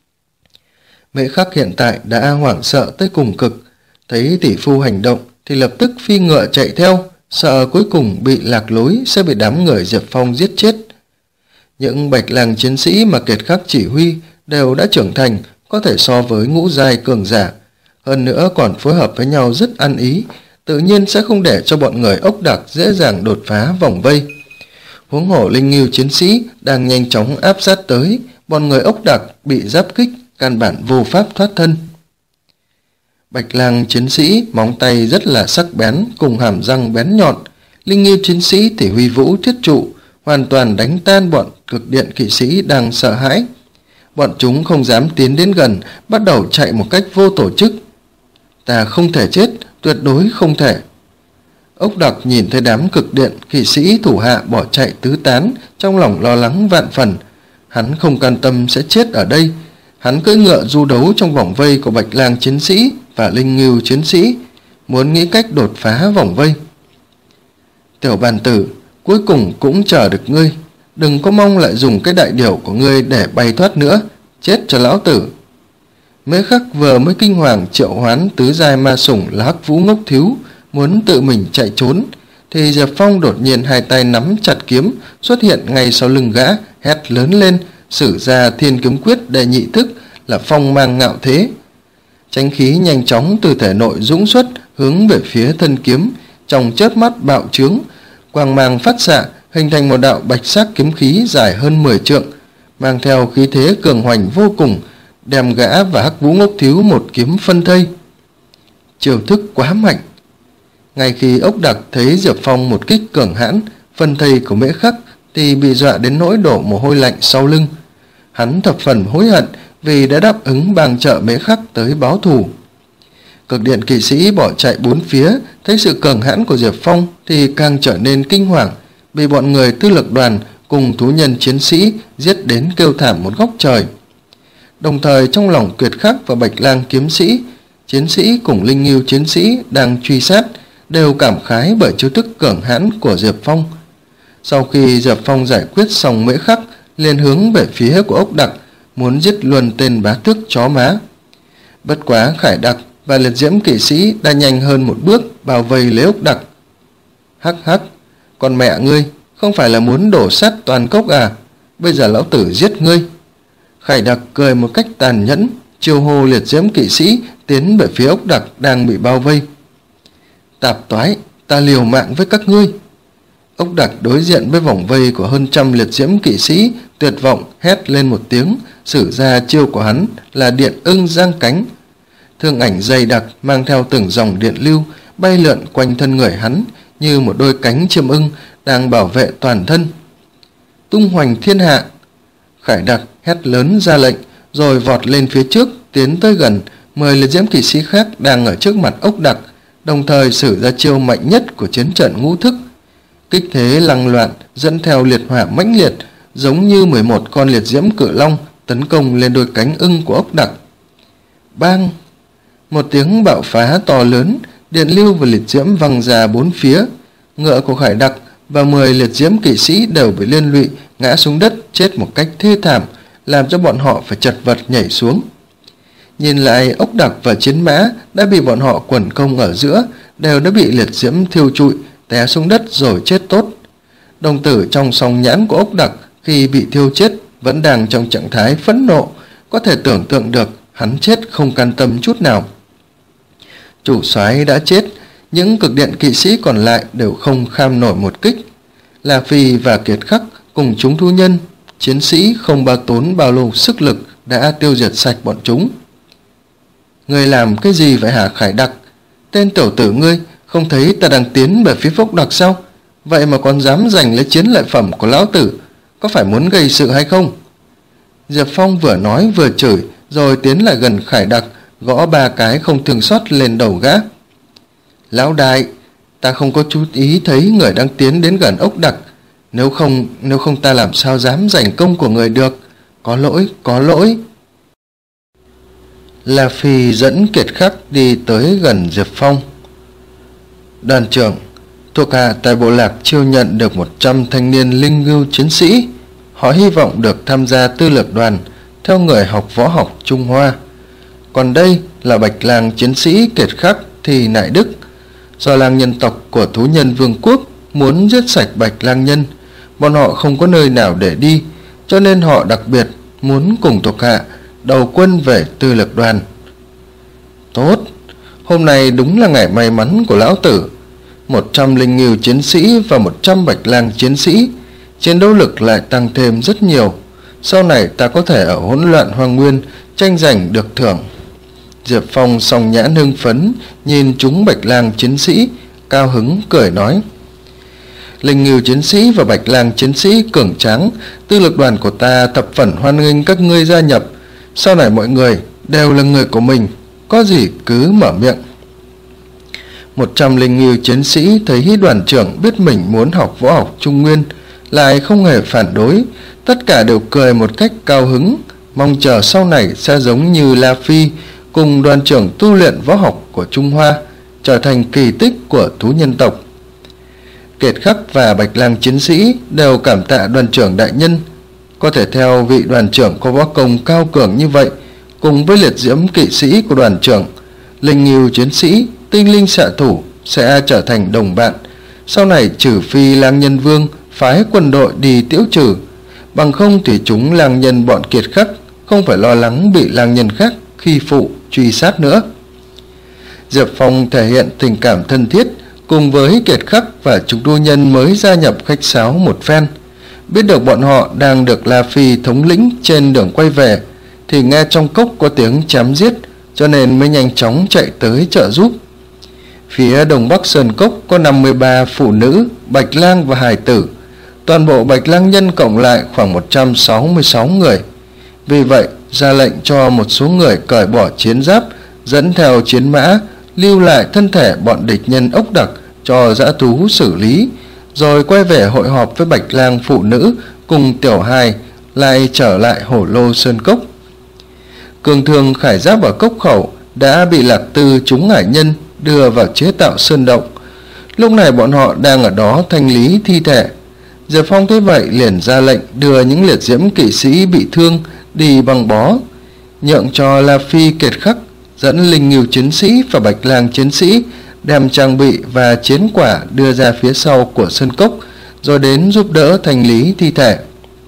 Mễ Khắc hiện tại đã hoảng sợ tới cùng cực, thấy tỷ phu hành động thì lập tức phi ngựa chạy theo, sợ cuối cùng bị lạc lối sẽ bị đám người Diệp Phong giết chết. Những Bạch Lang chiến sĩ mà Kiệt Khắc chỉ huy đều đã trưởng thành, có thể so với ngũ giai cường giả, hơn nữa còn phối hợp với nhau rất ăn ý, tự nhiên sẽ không để cho bọn người Ốc Đặc dễ dàng đột phá vòng vây. Huống hồ Linh Ngưu chiến sĩ đang nhanh chóng áp sát tới, bọn người Ốc Đặc bị giáp kích, căn bản vô pháp thoát thân. Bạch Lang chiến sĩ móng tay rất là sắc bén cùng hàm răng bén nhọn, Linh Ngưu chiến sĩ thì huy vũ thiết trụ, hoàn toàn đánh tan bọn cực điện kỵ sĩ đang sợ hãi. Bọn chúng không dám tiến đến gần, bắt đầu chạy một cách vô tổ chức. Ta không thể chết, tuyệt đối không thể. Ốc Đặc nhìn thấy đám cực điện kỵ sĩ thủ hạ bỏ chạy tứ tán, trong lòng lo lắng vạn phần. Hắn không can tâm sẽ chết ở đây. Hắn cưỡi ngựa du đấu trong vòng vây của Bạch Lang chiến sĩ và Linh Ngưu chiến sĩ, muốn nghĩ cách đột phá vòng vây. Tiểu bàn tử, cuối cùng cũng chờ được ngươi. Đừng có mong lại dùng cái đại điểu của ngươi để bay thoát nữa, chết cho lão tử. Mễ Khắc vừa mới kinh hoàng triệu hoán tứ giai ma sủng là Hắc Vũ Ngốc Thiếu, muốn tự mình chạy trốn, thì Diệp Phong đột nhiên hai tay nắm chặt kiếm xuất hiện ngay sau lưng gã, hét lớn lên, sử ra Thiên Kiếm Quyết đệ nhị thức là phong mang ngạo thế. Chánh khí nhanh chóng từ thể nội dũng xuất hướng về phía thân kiếm, trong chớp mắt bạo trướng, quang mang phát xạ hình thành một đạo bạch sắc kiếm khí dài hơn mười trượng, mang theo khí thế cường hoành vô cùng, đem gã và Hắc Vũ Ngốc Thiếu một kiếm phân thây. Chiêu thức quá mạnh. Ngay khi Ốc Đặc thấy Diệp Phong một kích cường hãn phân thây của Mễ Khắc thì bị dọa đến nỗi đổ mồ hôi lạnh sau lưng. Hắn thập phần hối hận vì đã đáp ứng bang trợ Mễ Khắc tới báo thù. Cực điện kỵ sĩ bỏ chạy bốn phía, thấy sự cường hãn của Diệp Phong thì càng trở nên kinh hoàng, bị bọn người Tư Lực đoàn cùng thú nhân chiến sĩ giết đến kêu thảm một góc trời. Đồng thời trong lòng Kiệt Khắc và Bạch Lang kiếm sĩ, chiến sĩ cùng Linh Ngưu chiến sĩ đang truy sát đều cảm khái bởi chiêu thức cường hãn của Diệp Phong. Sau khi Diệp Phong giải quyết xong Mễ Khắc, liền hướng về phía của Ốc Đặc, muốn giết luôn tên bá tước chó má. Bất quá Khải Đặc và liệt diễm kỵ sĩ đã nhanh hơn một bước bao vây lấy Ốc Đặc. Hắc hắc, con mẹ ngươi, không phải là muốn đổ sát toàn cốc à? Bây giờ lão tử giết ngươi. Khải Đặc cười một cách tàn nhẫn, chiêu hô liệt diễm kỵ sĩ tiến về phía Ốc Đặc đang bị bao vây. Tạp toái, ta liều mạng với các ngươi. Ốc Đặc đối diện với vòng vây của hơn trăm liệt diễm kỵ sĩ, tuyệt vọng hét lên một tiếng, sử ra chiêu của hắn là điện ưng giang cánh. Thương ảnh dày đặc mang theo từng dòng điện lưu bay lượn quanh thân người hắn như một đôi cánh chim ưng đang bảo vệ toàn thân. Tung hoành thiên hạ. Khải Đặc hét lớn ra lệnh rồi vọt lên phía trước, tiến tới gần mười liệt diễm kỵ sĩ khác đang ở trước mặt Ốc Đặc, đồng thời sử ra chiêu mạnh nhất của chiến trận ngũ thức. Kích thế lăng loạn dẫn theo liệt hỏa mãnh liệt, giống như mười một con liệt diễm cự long tấn công lên đôi cánh ưng của Ốc Đặc. Bang! Một tiếng bạo phá to lớn, điện lưu và liệt diễm văng ra bốn phía. Ngựa của Khải Đặc và mười liệt diễm kỵ sĩ đều bị liên lụy ngã xuống đất chết một cách thê thảm, làm cho bọn họ phải chật vật nhảy xuống. Nhìn lại, Ốc Đặc và chiến mã đã bị bọn họ quần công ở giữa, đều đã bị liệt diễm thiêu trụi, té xuống đất rồi chết tốt. Đồng tử trong song nhãn của Ốc Đặc khi bị thiêu chết vẫn đang trong trạng thái phẫn nộ, có thể tưởng tượng được hắn chết không can tâm chút nào. Chủ soái đã chết, những cực điện kỵ sĩ còn lại đều không kham nổi một kích. La Phi và Kiệt Khắc cùng chúng thú nhân, chiến sĩ không bao tốn bao lâu sức lực đã tiêu diệt sạch bọn chúng. Ngươi làm cái gì vậy hả Khải Đặc? Tên tiểu tử ngươi không thấy ta đang tiến về phía Ốc Đặc sao? Vậy mà còn dám giành lấy chiến lợi phẩm của lão tử, có phải muốn gây sự hay không? Diệp Phong vừa nói vừa chửi, rồi tiến lại gần Khải Đặc, gõ ba cái không thương xót lên đầu gã. Lão đại, ta không có chú ý thấy người đang tiến đến gần ốc đặc. Nếu không, nếu không ta làm sao dám giành công của người được. Có lỗi, có lỗi. La Phi dẫn Kiệt Khắc đi tới gần Diệp Phong. Đoàn trưởng, thuộc hạ tại bộ lạc chiêu nhận được một trăm thanh niên linh ngưu chiến sĩ. Họ hy vọng được tham gia tư lược đoàn theo người học võ học Trung Hoa. Còn đây là Bạch Lang chiến sĩ Kiệt Khắc Thì Nại Đức. Do làng nhân tộc của thú nhân vương quốc muốn giết sạch Bạch Lang nhân, bọn họ không có nơi nào để đi, cho nên họ đặc biệt muốn cùng thuộc hạ đầu quân về tư lược đoàn. Tốt, hôm nay đúng là ngày may mắn của lão tử. Một trăm linh ngưu chiến sĩ và một trăm Bạch Lang chiến sĩ, chiến đấu lực lại tăng thêm rất nhiều. Sau này ta có thể ở hỗn loạn hoang nguyên tranh giành được thưởng. Diệp Phong song nhãn hưng phấn nhìn chúng Bạch Lang chiến sĩ, cao hứng cười nói: Linh ngưu chiến sĩ và Bạch Lang chiến sĩ cường tráng, tư lược đoàn của ta thập phần hoan nghênh các ngươi gia nhập. Sau này mọi người đều là người của mình, có gì cứ mở miệng. Một trăm linh ngưu chiến sĩ thấy đoàn trưởng biết mình muốn học võ học Trung Nguyên, lại không hề phản đối, tất cả đều cười một cách cao hứng, mong chờ sau này sẽ giống như La Phi cùng đoàn trưởng tu luyện võ học của Trung Hoa, trở thành kỳ tích của thú nhân tộc. Kiệt Khắc và Bạch Lang chiến sĩ đều cảm tạ đoàn trưởng đại nhân, có thể theo vị đoàn trưởng có võ công cao cường như vậy, cùng với liệt diễm kỵ sĩ của đoàn trưởng, linh ngưu chiến sĩ, tinh linh xạ thủ sẽ trở thành đồng bạn. Sau này trừ phi Lang Nhân Vương phái quân đội đi tiễu trừ, bằng không thì chúng lang nhân bọn Kiệt Khắc không phải lo lắng bị lang nhân khác khi phụ truy sát nữa. Diệp Phong thể hiện tình cảm thân thiết cùng với Kiệt Khắc và chúng đô nhân mới gia nhập khách sáo một phen. Biết được bọn họ đang được La Phi thống lĩnh trên đường quay về, thì nghe trong cốc có tiếng chém giết, cho nên mới nhanh chóng chạy tới trợ giúp. Phía đông bắc sơn cốc có năm mươi ba phụ nữ, Bạch Lang và hài tử. Toàn bộ Bạch Lang nhân cộng lại khoảng một trăm sáu mươi sáu người. Vì vậy ra lệnh cho một số người cởi bỏ chiến giáp, dẫn theo chiến mã, lưu lại thân thể bọn địch nhân ốc đặc cho dã thú xử lý, rồi quay về hội họp với Bạch Lang phụ nữ cùng tiểu hài, lại trở lại hổ lô sơn cốc. Cường thương khải giáp ở cốc khẩu đã bị Lạc Tư chúng hải nhân đưa vào chế tạo sơn động. Lúc này bọn họ đang ở đó thanh lý thi thể. Diệp Phong thấy vậy liền ra lệnh đưa những liệt diễm kỵ sĩ bị thương đi băng bó, nhượng cho La Phi Kiệt Khắc dẫn linh ngưu chiến sĩ và Bạch Lang chiến sĩ đem trang bị và chiến quả đưa ra phía sau của sơn cốc, rồi đến giúp đỡ thanh lý thi thể.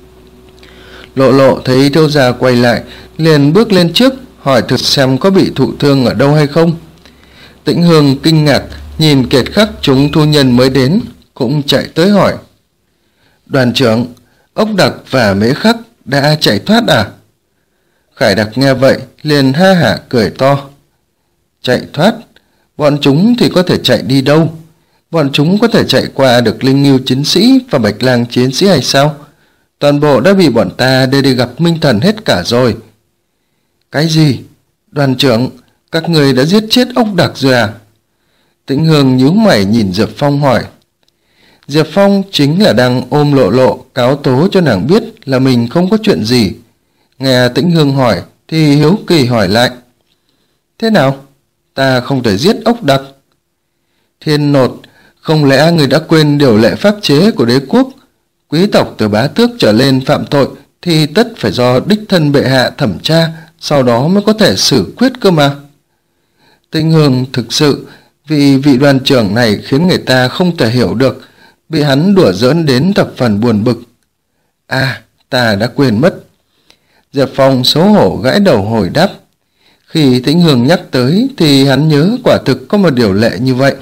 Lộ Lộ thấy thiếu gia quay lại, liền bước lên trước hỏi thực xem có bị thụ thương ở đâu hay không. Tĩnh Hương kinh ngạc nhìn Kiệt Khắc chúng thu nhân mới đến, cũng chạy tới hỏi: Đoàn trưởng, ốc đặc và mễ khắc đã chạy thoát à? Khải Đặc nghe vậy liền ha hả cười to: Chạy thoát? Bọn chúng thì có thể chạy đi đâu? Bọn chúng có thể chạy qua được linh ngưu chiến sĩ và Bạch Lang chiến sĩ hay sao? Toàn bộ đã bị bọn ta đưa đi gặp Minh Thần hết cả rồi. Cái gì? Đoàn trưởng, các người đã giết chết ốc đặc rồi à? Tĩnh Hương nhíu mày nhìn Diệp Phong hỏi. Diệp Phong chính là đang ôm Lộ Lộ cáo tố cho nàng biết là mình không có chuyện gì. Nghe Tĩnh Hương hỏi thì hiếu kỳ hỏi lại: Thế nào? Ta không thể giết ốc đặc? Thiên Nột, không lẽ người đã quên điều lệ pháp chế của đế quốc? Quý tộc từ bá tước trở lên phạm tội thì tất phải do đích thân bệ hạ thẩm tra, sau đó mới có thể xử quyết cơ mà. Tĩnh Hương thực sự vì vị đoàn trưởng này khiến người ta không thể hiểu được, bị hắn đùa giỡn đến thập phần buồn bực. À, ta đã quên mất. Diệp Phong xấu hổ gãi đầu hồi đáp. Khi Tĩnh Hương nhắc tới thì hắn nhớ quả thực có một điều lệ như vậy.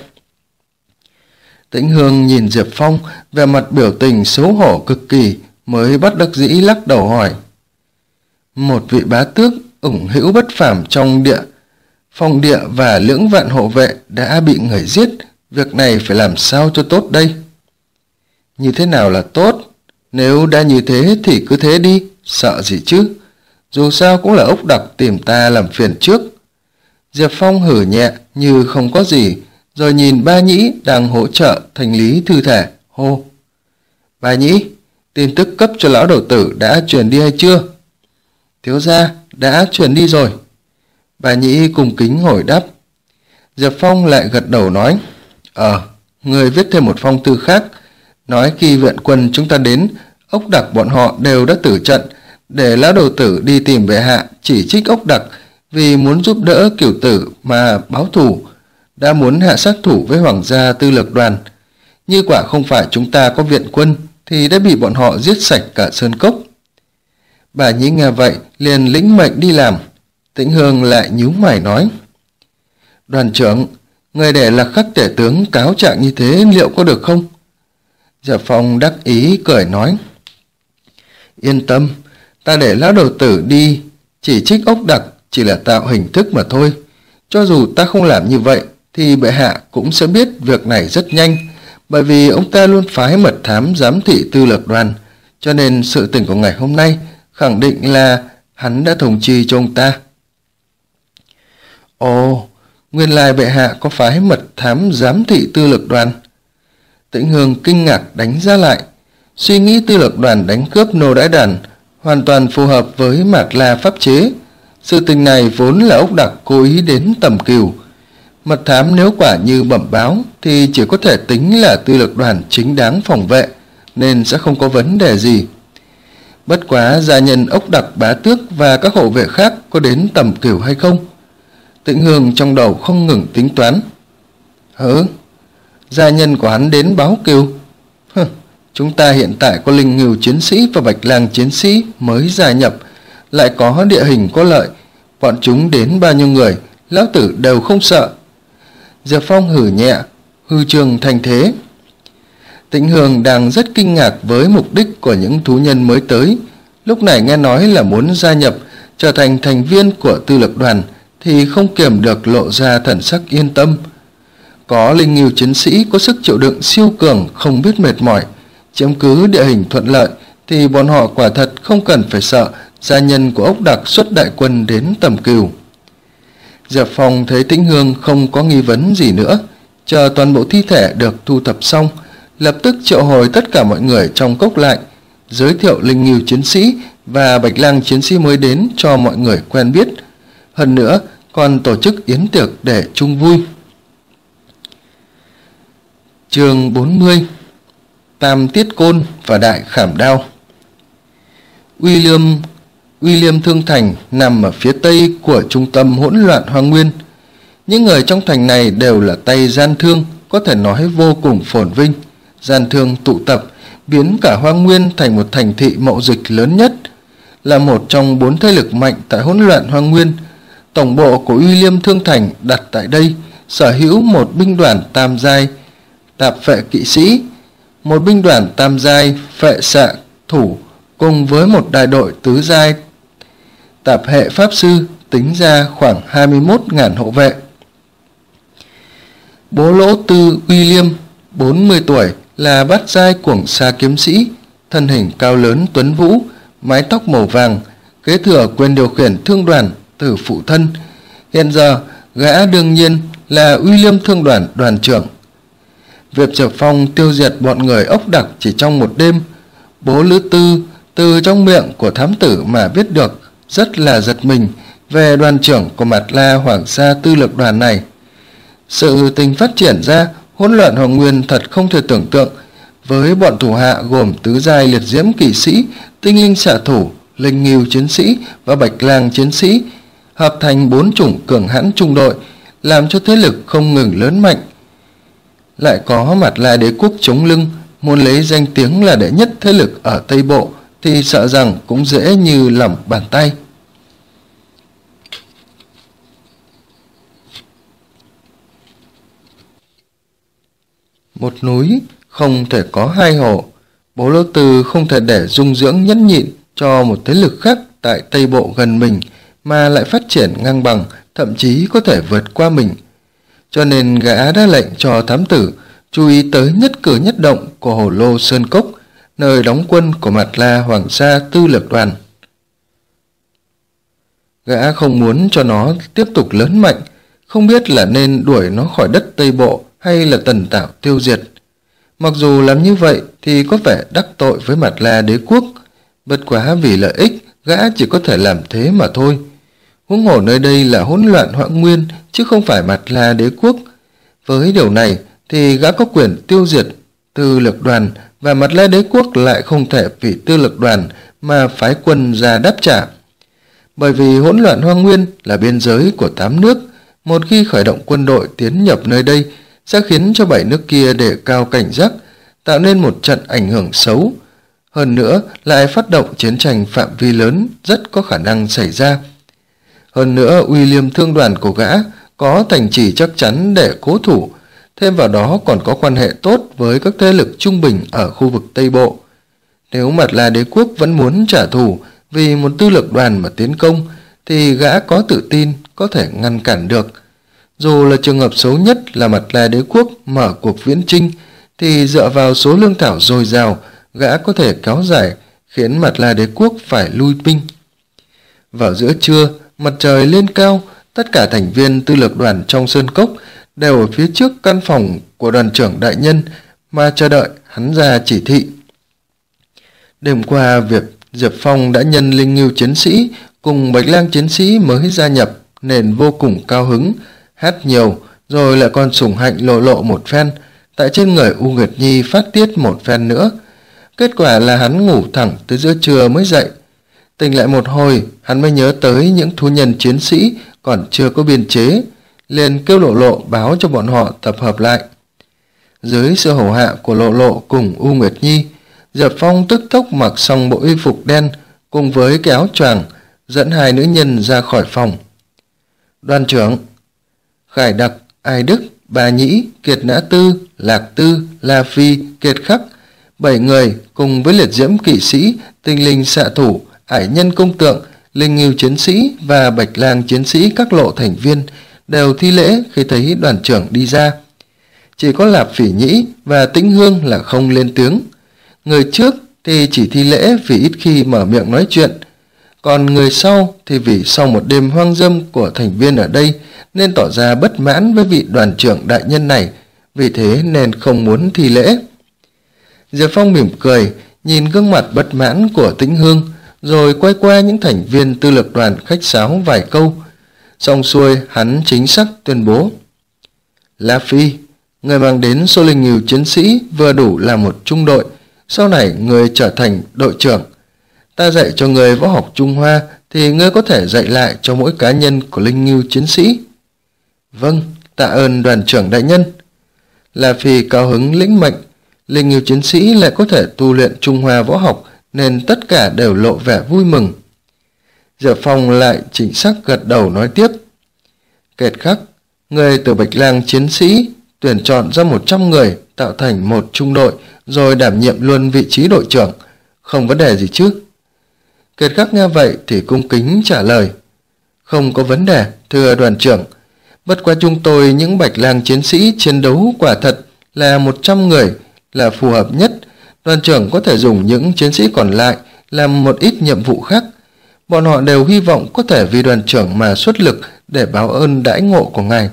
Tĩnh Hương nhìn Diệp Phong, vẻ mặt biểu tình xấu hổ cực kỳ, mới bất đắc dĩ lắc đầu hỏi: Một vị bá tước ủng hữu bất phàm trong địa phong địa và lưỡng vạn hộ vệ đã bị người giết, việc này phải làm sao cho tốt đây? Như thế nào là tốt? Nếu đã như thế thì cứ thế đi, sợ gì chứ? Dù sao cũng là ốc đặc tìm ta làm phiền trước. Diệp Phong hử nhẹ như không có gì, rồi nhìn Ba Nhĩ đang hỗ trợ thanh lý thư thể, hô: Ba Nhĩ, tin tức cấp cho lão đầu tử đã truyền đi hay chưa? Thiếu gia, đã truyền đi rồi. Ba Nhĩ cung kính hồi đáp. Diệp Phong lại gật đầu nói: Ờ, người viết thêm một phong thư khác, nói khi viện quân chúng ta đến, ốc đặc bọn họ đều đã tử trận, để lão đầu tử đi tìm bệ hạ chỉ trích ốc đặc vì muốn giúp đỡ cửu tử mà báo thù, đã muốn hạ sát thủ với hoàng gia tư lược đoàn. Như quả không phải chúng ta có viện quân thì đã bị bọn họ giết sạch cả sơn cốc. Bà Nhĩ nghe vậy liền lĩnh mệnh đi làm. Tĩnh Hương lại nhíu mày nói: Đoàn trưởng, người để Lạc Khắc tể tướng cáo trạng như thế liệu có được không? Diệp Phong đắc ý cười nói: Yên tâm, ta để lão đầu tử đi chỉ trích ốc đặc chỉ là tạo hình thức mà thôi. Cho dù ta không làm như vậy thì bệ hạ cũng sẽ biết việc này rất nhanh, bởi vì ông ta luôn phái mật thám giám thị tư lược đoàn, cho nên sự tình của ngày hôm nay khẳng định là hắn đã thông chi cho ông ta. Ồ, nguyên lai bệ hạ có phái mật thám giám thị tư lược đoàn. Tĩnh Hương kinh ngạc đánh giá lại, suy nghĩ tư lược đoàn đánh cướp nô đãi đàn hoàn toàn phù hợp với Mạt La pháp chế. Sự tình này vốn là ốc đặc cố ý đến tầm cừu. Mật thám nếu quả như bẩm báo thì chỉ có thể tính là tư lược đoàn chính đáng phòng vệ, nên sẽ không có vấn đề gì. Bất quá gia nhân ốc đặc bá tước và các hộ vệ khác có đến tầm cửu hay không? Tĩnh Hương trong đầu không ngừng tính toán. Hứ, gia nhân của hắn đến báo cừu? Hừ, chúng ta hiện tại có Linh Ngưu chiến sĩ và Bạch Lang chiến sĩ mới gia nhập, lại có địa hình có lợi, bọn chúng đến bao nhiêu người, lão tử đều không sợ. Diệp Phong hử nhẹ, hư trường thành thế. Tĩnh Hương đang rất kinh ngạc với mục đích của những thú nhân mới tới. Lúc này nghe nói là muốn gia nhập, trở thành thành viên của tư lược đoàn, thì không kiềm được lộ ra thần sắc yên tâm. Có Linh Ngưu chiến sĩ có sức chịu đựng siêu cường, không biết mệt mỏi, chiếm cứ địa hình thuận lợi, thì bọn họ quả thật không cần phải sợ gia nhân của ốc đặc xuất đại quân đến tầm cừu. Diệp Phong thấy Tĩnh Hương không có nghi vấn gì nữa, chờ toàn bộ thi thể được thu thập xong, lập tức triệu hồi tất cả mọi người trong cốc lại, giới thiệu Linh Ngưu chiến sĩ và Bạch Lang chiến sĩ mới đến cho mọi người quen biết. Hơn nữa còn tổ chức yến tiệc để chung vui. Chương bốn mươi. Tam Tiết Côn và Đại Khảm Đao. William William Thương Thành nằm ở phía tây của trung tâm hỗn loạn hoang nguyên. Những người trong thành này đều là tay gian thương, có thể nói vô cùng phồn vinh. Gian thương tụ tập, biến cả hoang nguyên thành một thành thị mậu dịch lớn nhất. Là một trong bốn thế lực mạnh tại hỗn loạn hoang nguyên, tổng bộ của William Thương Thành đặt tại đây, sở hữu một binh đoàn tam giai tạp phệ kỵ sĩ, một binh đoàn tam giai phệ xạ thủ, cùng với một đại đội tứ giai tạp hệ pháp sư, tính ra khoảng hai mươi mốt nghìn hộ vệ. Bố Lỗ Tư William, bốn mươi tuổi, là bát giai cuồng sa kiếm sĩ, thân hình cao lớn tuấn vũ, mái tóc màu vàng, kế thừa quyền điều khiển thương đoàn từ phụ thân. Hiện giờ gã đương nhiên là William Thương đoàn đoàn trưởng. Việc Diệp Phong tiêu diệt bọn người ốc đặc chỉ trong một đêm, Bố Lữ Tư từ trong miệng của thám tử mà biết được, rất là giật mình về đoàn trưởng của Mạt La Hoàng gia tư lược đoàn này. Sự tình phát triển ra hỗn loạn hoàng nguyên thật không thể tưởng tượng, với bọn thủ hạ gồm tứ giai liệt diễm kỵ sĩ, tinh linh xạ thủ, Linh Ngưu chiến sĩ và Bạch Lang chiến sĩ, hợp thành bốn chủng cường hãn trung đội, làm cho thế lực không ngừng lớn mạnh. Lại có Mạt La đế quốc chống lưng, muốn lấy danh tiếng là đệ nhất thế lực ở Tây Bộ thì sợ rằng cũng dễ như lòng bàn tay. Một núi không thể có hai hồ, Bố Lỗ Tư không thể để dung dưỡng nhẫn nhịn cho một thế lực khác tại Tây Bộ gần mình mà lại phát triển ngang bằng, thậm chí có thể vượt qua mình. Cho nên gã đã lệnh cho thám tử chú ý tới nhất cử nhất động của Hồ Lô Sơn Cốc, nơi đóng quân của Mạt La Hoàng gia tư lược đoàn. Gã không muốn cho nó tiếp tục lớn mạnh, không biết là nên đuổi nó khỏi đất Tây Bộ hay là tần tảo tiêu diệt. Mặc dù làm như vậy thì có vẻ đắc tội với Mạt La đế quốc, bất quá vì lợi ích gã chỉ có thể làm thế mà thôi. Huống hồ nơi đây là hỗn loạn Hoạng Nguyên chứ không phải Mạt La đế quốc. Với điều này thì gã có quyền tiêu diệt Tư Lược Đoàn, và Mạt La đế quốc lại không thể vì Tư Lược Đoàn mà phái quân ra đáp trả. Bởi vì hỗn loạn Hoang Nguyên là biên giới của tám nước, một khi khởi động quân đội tiến nhập nơi đây sẽ khiến cho bảy nước kia đề cao cảnh giác, tạo nên một trận ảnh hưởng xấu. Hơn nữa lại phát động chiến tranh phạm vi lớn rất có khả năng xảy ra. Hơn nữa William Thương Đoàn của gã có thành trì chắc chắn để cố thủ, thêm vào đó còn có quan hệ tốt với các thế lực trung bình ở khu vực Tây Bộ. Nếu Mạt La đế quốc vẫn muốn trả thù vì một Tư Lược Đoàn mà tiến công thì gã có tự tin có thể ngăn cản được. Dù là trường hợp xấu nhất là Mạt La đế quốc mở cuộc viễn chinh thì dựa vào số lương thảo dồi dào, gã có thể kéo dài khiến Mạt La đế quốc phải lui binh. Vào giữa trưa, mặt trời lên cao, tất cả thành viên Tư Lược Đoàn trong sơn cốc đều ở phía trước căn phòng của đoàn trưởng đại nhân mà chờ đợi hắn ra chỉ thị. Đêm qua, việc Diệp Phong đã nhân linh ngưu chiến sĩ cùng Bạch Lang chiến sĩ mới gia nhập nên vô cùng cao hứng, hát nhiều rồi lại còn sủng hạnh lộ lộ một phen, tại trên người U Nguyệt Nhi phát tiết một phen nữa. Kết quả là hắn ngủ thẳng tới giữa trưa mới dậy. Tỉnh lại một hồi, hắn mới nhớ tới những thú nhân chiến sĩ còn chưa có biên chế, liền kêu Lộ Lộ báo cho bọn họ tập hợp lại. Dưới sự hầu hạ của Lộ Lộ cùng U Nguyệt Nhi, Diệp Phong tức tốc mặc xong bộ y phục đen cùng với cái áo choàng, dẫn hai nữ nhân ra khỏi phòng. Đoàn trưởng, Khải Đặc, Ai Đức, Bà Nhĩ, Kiệt Nã Tư, Lạc Tư, La Phi, Kiệt Khắc, bảy người cùng với liệt diễm kỵ sĩ, tinh linh xạ thủ, ải nhân công tượng, linh ngưu chiến sĩ và Bạch Lang chiến sĩ các lộ thành viên đều thi lễ khi thấy đoàn trưởng đi ra. Chỉ có Lạp Phỉ Nhĩ và Tĩnh Hương là không lên tiếng. Người trước thì chỉ thi lễ vì ít khi mở miệng nói chuyện, còn người sau thì vì sau một đêm hoang dâm của thành viên ở đây nên tỏ ra bất mãn với vị đoàn trưởng đại nhân này, vì thế nên không muốn thi lễ. Diệp Phong mỉm cười, nhìn gương mặt bất mãn của Tĩnh Hương, rồi quay qua những thành viên Tư Lược Đoàn khách sáo vài câu. Xong xuôi, hắn chính xác tuyên bố: La Phi, người mang đến số linh ngưu chiến sĩ vừa đủ là một trung đội, sau này người trở thành đội trưởng. Ta dạy cho người võ học Trung Hoa thì ngươi có thể dạy lại cho mỗi cá nhân của linh ngưu chiến sĩ. Vâng, tạ ơn đoàn trưởng đại nhân. La Phi cao hứng lĩnh mệnh. Linh ngưu chiến sĩ lại có thể tu luyện Trung Hoa võ học nên tất cả đều lộ vẻ vui mừng. Diệp Phong lại chính xác gật đầu nói tiếp: Kiệt Khắc, người từ Bạch Lang chiến sĩ tuyển chọn ra một trăm người tạo thành một trung đội rồi đảm nhiệm luôn vị trí đội trưởng, không vấn đề gì chứ? Kiệt Khắc nghe vậy thì cung kính trả lời: Không có vấn đề, thưa đoàn trưởng. Bất quá chúng tôi những Bạch Lang chiến sĩ chiến đấu quả thật là một trăm người là phù hợp nhất. Đoàn trưởng có thể dùng những chiến sĩ còn lại làm một ít nhiệm vụ khác. Bọn họ đều hy vọng có thể vì đoàn trưởng mà xuất lực để báo ơn đãi ngộ của ngài.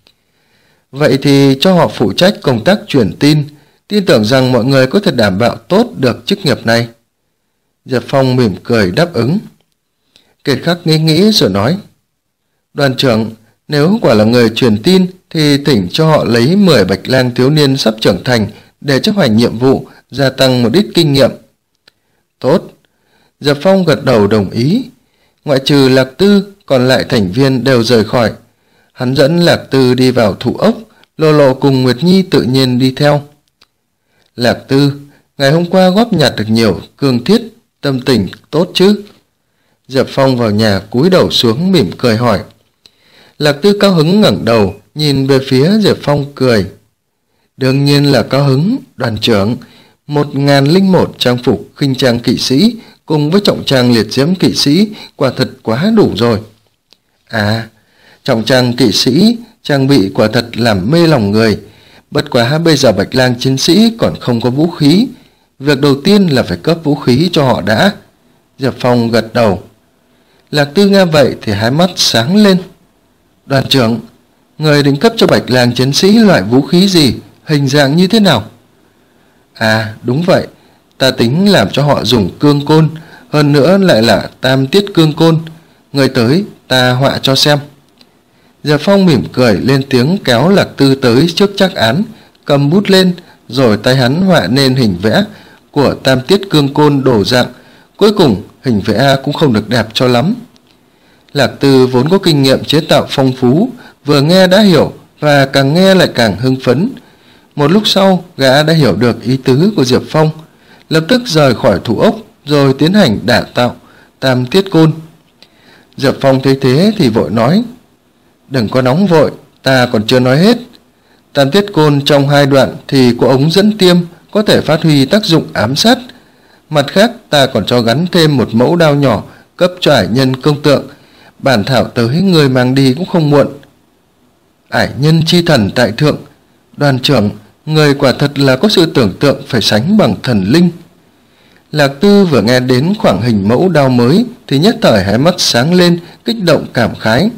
Vậy thì cho họ phụ trách công tác truyền tin, tin tưởng rằng mọi người có thể đảm bảo tốt được chức nghiệp này. Diệp Phong mỉm cười đáp ứng. Kiệt Khắc nghĩ nghĩ rồi nói: Đoàn trưởng, nếu quả là người truyền tin thì thỉnh cho họ lấy mười Bạch Lang thiếu niên sắp trưởng thành để chấp hành nhiệm vụ, gia tăng một ít kinh nghiệm. Tốt. Diệp Phong gật đầu đồng ý. Ngoại trừ Lạc Tư, còn lại thành viên đều rời khỏi. Hắn dẫn Lạc Tư đi vào thủ ốc, Lộ Lộ cùng Nguyệt Nhi tự nhiên đi theo. Lạc Tư, ngày hôm qua góp nhặt được nhiều cương thiết, tâm tình tốt chứ? Diệp Phong vào nhà cúi đầu xuống mỉm cười hỏi. Lạc Tư cao hứng ngẩng đầu, nhìn về phía Diệp Phong cười. Đương nhiên là cao hứng, đoàn trưởng. Một ngàn linh một trang phục khinh trang kỵ sĩ cùng với trọng trang liệt diễm kỵ sĩ quả thật quá đủ rồi. À, trọng trang kỵ sĩ trang bị quả thật làm mê lòng người. Bất quá bây giờ Bạch Lang chiến sĩ còn không có vũ khí. Việc đầu tiên là phải cấp vũ khí cho họ đã. Diệp Phong gật đầu. Lạc Tư nghe vậy thì hai mắt sáng lên. Đoàn trưởng, người định cấp cho Bạch Lang chiến sĩ loại vũ khí gì, hình dạng như thế nào? À đúng vậy, ta tính làm cho họ dùng cương côn, hơn nữa lại là tam tiết cương côn. Người tới, ta họa cho xem. Diệp Phong mỉm cười lên tiếng kéo Lạc Tư tới trước trắc án, cầm bút lên, rồi tay hắn họa nên hình vẽ của tam tiết cương côn đổ dạng. Cuối cùng hình vẽ cũng không được đẹp cho lắm. Lạc Tư vốn có kinh nghiệm chế tạo phong phú, vừa nghe đã hiểu và càng nghe lại càng hưng phấn. Một lúc sau, gã đã hiểu được ý tứ của Diệp Phong, lập tức rời khỏi thủ ốc rồi tiến hành đả tạo tam tiết côn. Diệp Phong thấy thế thì vội nói: đừng có nóng vội, ta còn chưa nói hết. Tam tiết côn trong hai đoạn thì có ống dẫn tiêm, có thể phát huy tác dụng ám sát. Mặt khác, ta còn cho gắn thêm một mẫu đao nhỏ cấp cho ải nhân công tượng, bản thảo tới người mang đi cũng không muộn. Ải nhân chi thần tại thượng, đoàn trưởng, người quả thật là có sự tưởng tượng phải sánh bằng thần linh. Lạc Tư vừa nghe đến khoảng hình mẫu đao mới thì nhất thời hai mắt sáng lên, kích động cảm khái.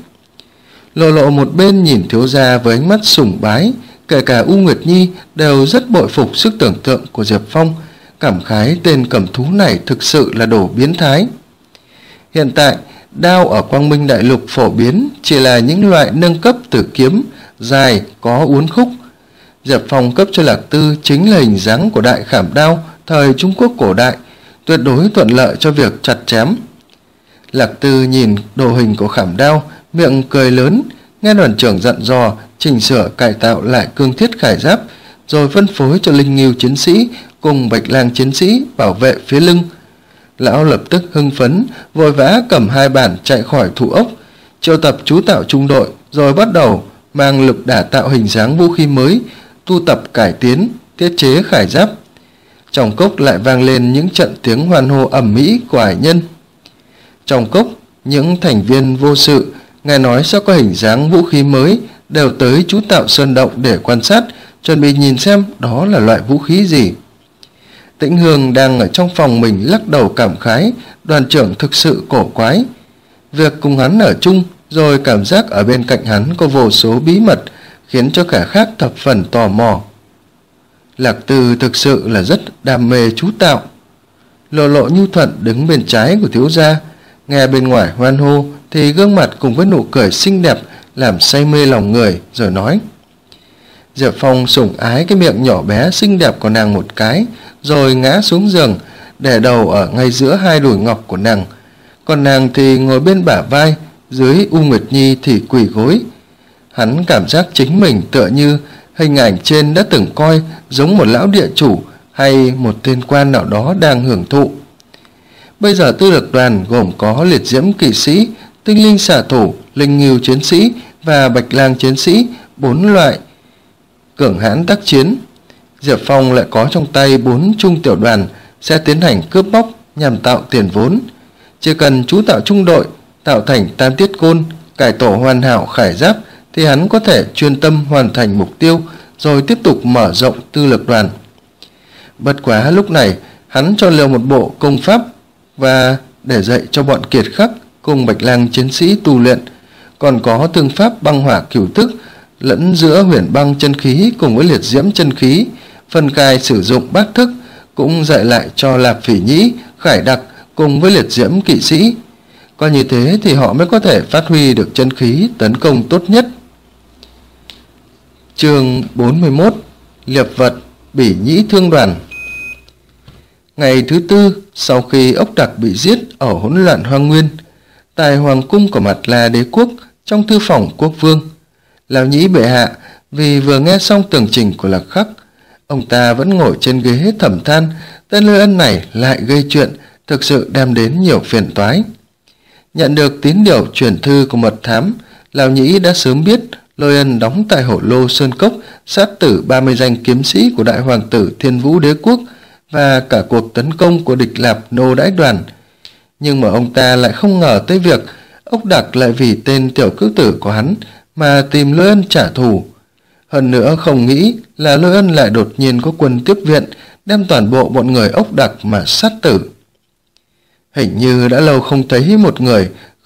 Lộ Lộ một bên nhìn thiếu gia với ánh mắt sùng bái, kể cả U Nguyệt Nhi đều rất bội phục sức tưởng tượng của Diệp Phong, cảm khái tên cầm thú này thực sự là đồ biến thái. Hiện tại, đao ở Quang Minh Đại Lục phổ biến chỉ là những loại nâng cấp từ kiếm, dài, có uốn khúc. Diệp Phong cấp cho Lạc Tư chính là hình dáng của đại khảm đao thời Trung Quốc cổ đại, tuyệt đối thuận lợi cho việc chặt chém. Lạc Tư nhìn đồ hình của khảm đao, miệng cười lớn, nghe đoàn trưởng dặn dò chỉnh sửa cải tạo lại cương thiết khải giáp, rồi phân phối cho Linh Ngưu chiến sĩ cùng Bạch Lang chiến sĩ bảo vệ phía lưng. Lão lập tức hưng phấn, vội vã cầm hai bản chạy khỏi thủ ốc, triệu tập chú tạo trung đội, rồi bắt đầu mang lực đả tạo hình dáng vũ khí mới, tu tập cải tiến, thiết chế khải giáp. Trong cốc lại vang lên những trận tiếng hoan hô ầm ĩ của ải nhân. Trong cốc, những thành viên vô sự nghe nói sẽ có hình dáng vũ khí mới đều tới chú tạo sơn động để quan sát, chuẩn bị nhìn xem đó là loại vũ khí gì. Tĩnh Hương đang ở trong phòng mình lắc đầu cảm khái, đoàn trưởng thực sự cổ quái. Việc cùng hắn ở chung, rồi cảm giác ở bên cạnh hắn có vô số bí mật, khiến cho kẻ khác thập phần tò mò. Lạc Tư thực sự là rất đam mê chú tạo. Lộ Lộ nhu thuận đứng bên trái của thiếu gia, nghe bên ngoài hoan hô thì gương mặt cùng với nụ cười xinh đẹp làm say mê lòng người, rồi nói. Diệp Phong sủng ái cái miệng nhỏ bé xinh đẹp của nàng một cái, rồi ngã xuống giường, để đầu ở ngay giữa hai đùi ngọc của nàng. Còn nàng thì ngồi bên bả vai, dưới U Nguyệt Nhi thì quỳ gối. Hắn cảm giác chính mình tựa như hình ảnh trên đã từng coi, giống một lão địa chủ hay một tên quan nào đó đang hưởng thụ. Bây giờ tư lực đoàn gồm có liệt diễm kỵ sĩ, tinh linh xạ thủ, linh ngưu chiến sĩ và bạch lang chiến sĩ, bốn loại cường hãn tác chiến. Diệp Phong lại có trong tay bốn trung tiểu đoàn sẽ tiến hành cướp bóc nhằm tạo tiền vốn. Chỉ cần chú tạo trung đội, tạo thành tam tiết côn, cải tổ hoàn hảo khải giáp thì hắn có thể chuyên tâm hoàn thành mục tiêu, rồi tiếp tục mở rộng tư lực đoàn. Bất quá lúc này hắn cho liều một bộ công pháp và để dạy cho bọn kiệt khắc cùng bạch lang chiến sĩ tu luyện, còn có thương pháp băng hỏa cửu thức lẫn giữa huyền băng chân khí cùng với liệt diễm chân khí, phân khai sử dụng bát thức, cũng dạy lại cho Lạp Phỉ Nhĩ, Khải Đặc cùng với liệt diễm kỵ sĩ. Có như thế thì họ mới có thể phát huy được chân khí tấn công tốt nhất. Chương bốn mươi mốt. Liệp vật Bỉ Nhĩ thương đoàn. Ngày thứ tư sau khi ốc đặc bị giết ở hỗn loạn hoang nguyên, tại hoàng cung của Mạt La đế quốc, trong thư phòng quốc vương, Lão Nhĩ bệ hạ vì vừa nghe xong tường trình của Lạc Khắc, ông ta vẫn ngồi trên ghế thầm than, tên Lôi Ân này lại gây chuyện, thực sự đem đến nhiều phiền toái. Nhận được tín điều truyền thư của mật thám, Lão Nhĩ đã sớm biết Lôi Ân đóng tại Hổ Lô Sơn Cốc, sát tử ba mươi danh kiếm sĩ của đại hoàng tử Thiên Vũ đế quốc và cả cuộc tấn công của địch Lạp nô đãi đoàn. Nhưng mà ông ta lại không ngờ tới việc ốc đặc lại vì tên tiểu cữu tử của hắn mà tìm Lôi Ân trả thù. Hơn nữa không nghĩ là Lôi Ân lại đột nhiên có quân tiếp viện, đem toàn bộ bọn người ốc đặc mà sát tử. Hình như đã lâu không thấy một người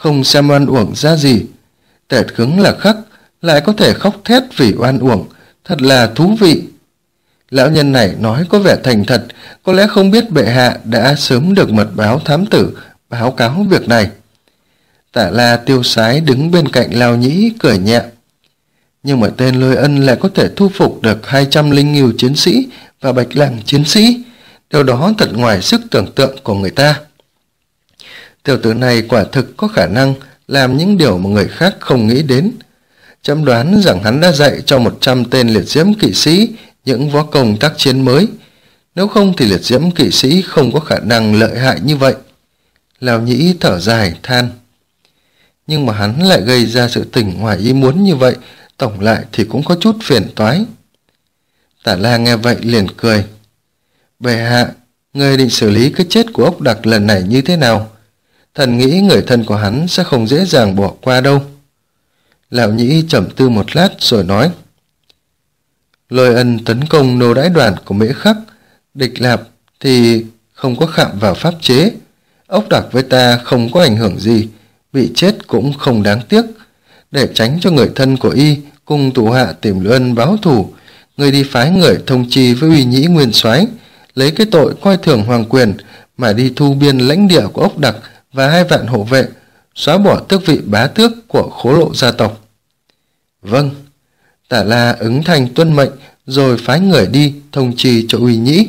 không xem oan uổng ra gì. Tệ cứng là khắc, lại có thể khóc thét vì oan uổng, thật là thú vị. Lão nhân này nói có vẻ thành thật, có lẽ không biết bệ hạ đã sớm được mật báo thám tử báo cáo việc này. Tả La tiêu sái đứng bên cạnh Lao Nhĩ cười nhẹ. Nhưng mà tên Lôi Ân lại có thể thu phục được hai trăm linh ngưu chiến sĩ và bạch lang chiến sĩ. Điều đó thật ngoài sức tưởng tượng của người ta. Tiểu tử này quả thực có khả năng làm những điều mà người khác không nghĩ đến. Chấm đoán rằng hắn đã dạy cho một trăm tên liệt diễm kỵ sĩ những võ công tác chiến mới. Nếu không thì liệt diễm kỵ sĩ không có khả năng lợi hại như vậy. Lão Nhĩ thở dài than. Nhưng mà hắn lại gây ra sự tình ngoài ý muốn như vậy, tổng lại thì cũng có chút phiền toái. Tả La nghe vậy liền cười. Bệ hạ, người định xử lý cái chết của ốc đặc lần này như thế nào? Thần nghĩ người thân của hắn sẽ không dễ dàng bỏ qua đâu. Lão Nhĩ trầm tư một lát rồi nói. Lôi Ân tấn công nô đãi đoàn của Mễ Khắc, địch lạp thì không có khạm vào pháp chế. Ốc đặc với ta không có ảnh hưởng gì, bị chết cũng không đáng tiếc. Để tránh cho người thân của y cùng thủ hạ tìm Lôi Ân báo thù, người đi phái người thông chi với Uy Nhĩ Nguyên Soái, lấy cái tội coi thường hoàng quyền mà đi thu biên lãnh địa của ốc đặc và hai vạn hộ vệ, xóa bỏ tước vị bá tước của Khố Lộ gia tộc. Vâng. Tả La ứng thành tuân mệnh rồi phái người đi thông trì cho Uy Nhĩ.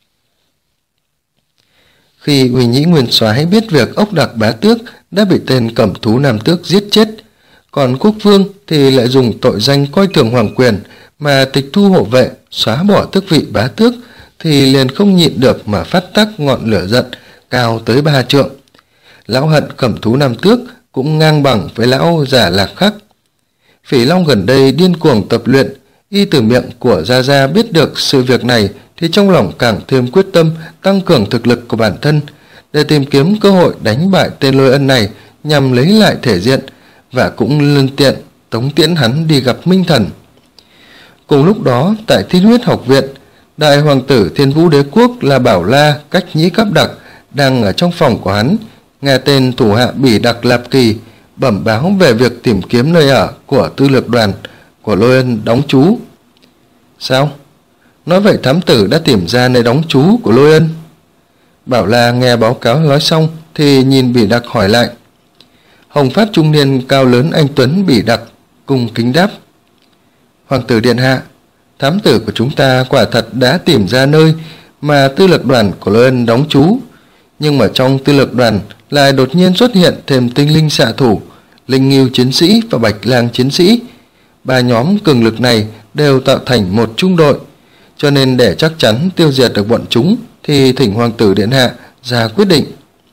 Khi Uy Nhĩ Nguyên Soái biết việc ốc đặc bá tước đã bị tên cẩm thú nam tước giết chết, còn quốc vương thì lại dùng tội danh coi thường hoàng quyền mà tịch thu hộ vệ, xóa bỏ tước vị bá tước, thì liền không nhịn được mà phát tắc ngọn lửa giận cao tới ba trượng. Lão hận cẩm thú nam tước cũng ngang bằng với lão giả Lạc Khắc. Phỉ Long gần đây điên cuồng tập luyện, y từ miệng của Gia Gia biết được sự việc này thì trong lòng càng thêm quyết tâm tăng cường thực lực của bản thân để tìm kiếm cơ hội đánh bại tên Lôi Ân này nhằm lấy lại thể diện, và cũng lân tiện tống tiễn hắn đi gặp Minh Thần. Cùng lúc đó, tại Thiên Huyết học viện, đại hoàng tử Thiên Vũ Đế Quốc là Bảo La Cách Nhĩ Cáp Đặc đang ở trong phòng của hắn, nghe tên thủ hạ Bỉ Đặc Lạp Kỳ bẩm báo về việc tìm kiếm nơi ở của tư lược đoàn của Lôi Ân đóng trú. Sao? Nói vậy thám tử đã tìm ra nơi đóng trú của Lôi Ân? Bảo La nghe báo cáo nói xong thì nhìn Bỉ Đặc hỏi lại. Hồng phát trung niên cao lớn anh tuấn Bỉ Đặc cung kính đáp. Hoàng tử điện hạ, thám tử của chúng ta quả thật đã tìm ra nơi mà tư lược đoàn của Lôi Ân đóng trú, nhưng mà trong tư lược đoàn lại đột nhiên xuất hiện thêm tinh linh xạ thủ, linh ngưu chiến sĩ và bạch lang chiến sĩ. Ba nhóm cường lực này đều tạo thành một trung đội, cho nên để chắc chắn tiêu diệt được bọn chúng thì thỉnh hoàng tử điện hạ ra quyết định.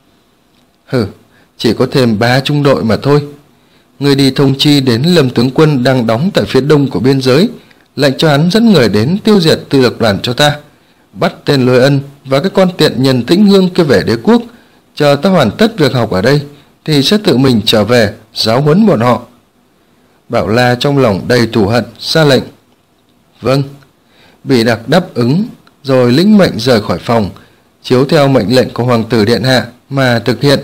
Hừ, chỉ có thêm ba trung đội mà thôi. Người đi thông chi đến Lâm tướng quân đang đóng tại phía đông của biên giới, lệnh cho hắn dẫn người đến tiêu diệt tư lược đoàn cho ta, bắt tên Lôi Ân và cái con tiện nhân Tĩnh Hương kia về đế quốc. Chờ ta hoàn tất việc học ở đây thì sẽ tự mình trở về giáo huấn bọn họ. Bảo La trong lòng đầy thù hận ra lệnh. Vâng. Bỉ Đặc đáp ứng rồi lĩnh mệnh rời khỏi phòng, chiếu theo mệnh lệnh của hoàng tử điện hạ mà thực hiện.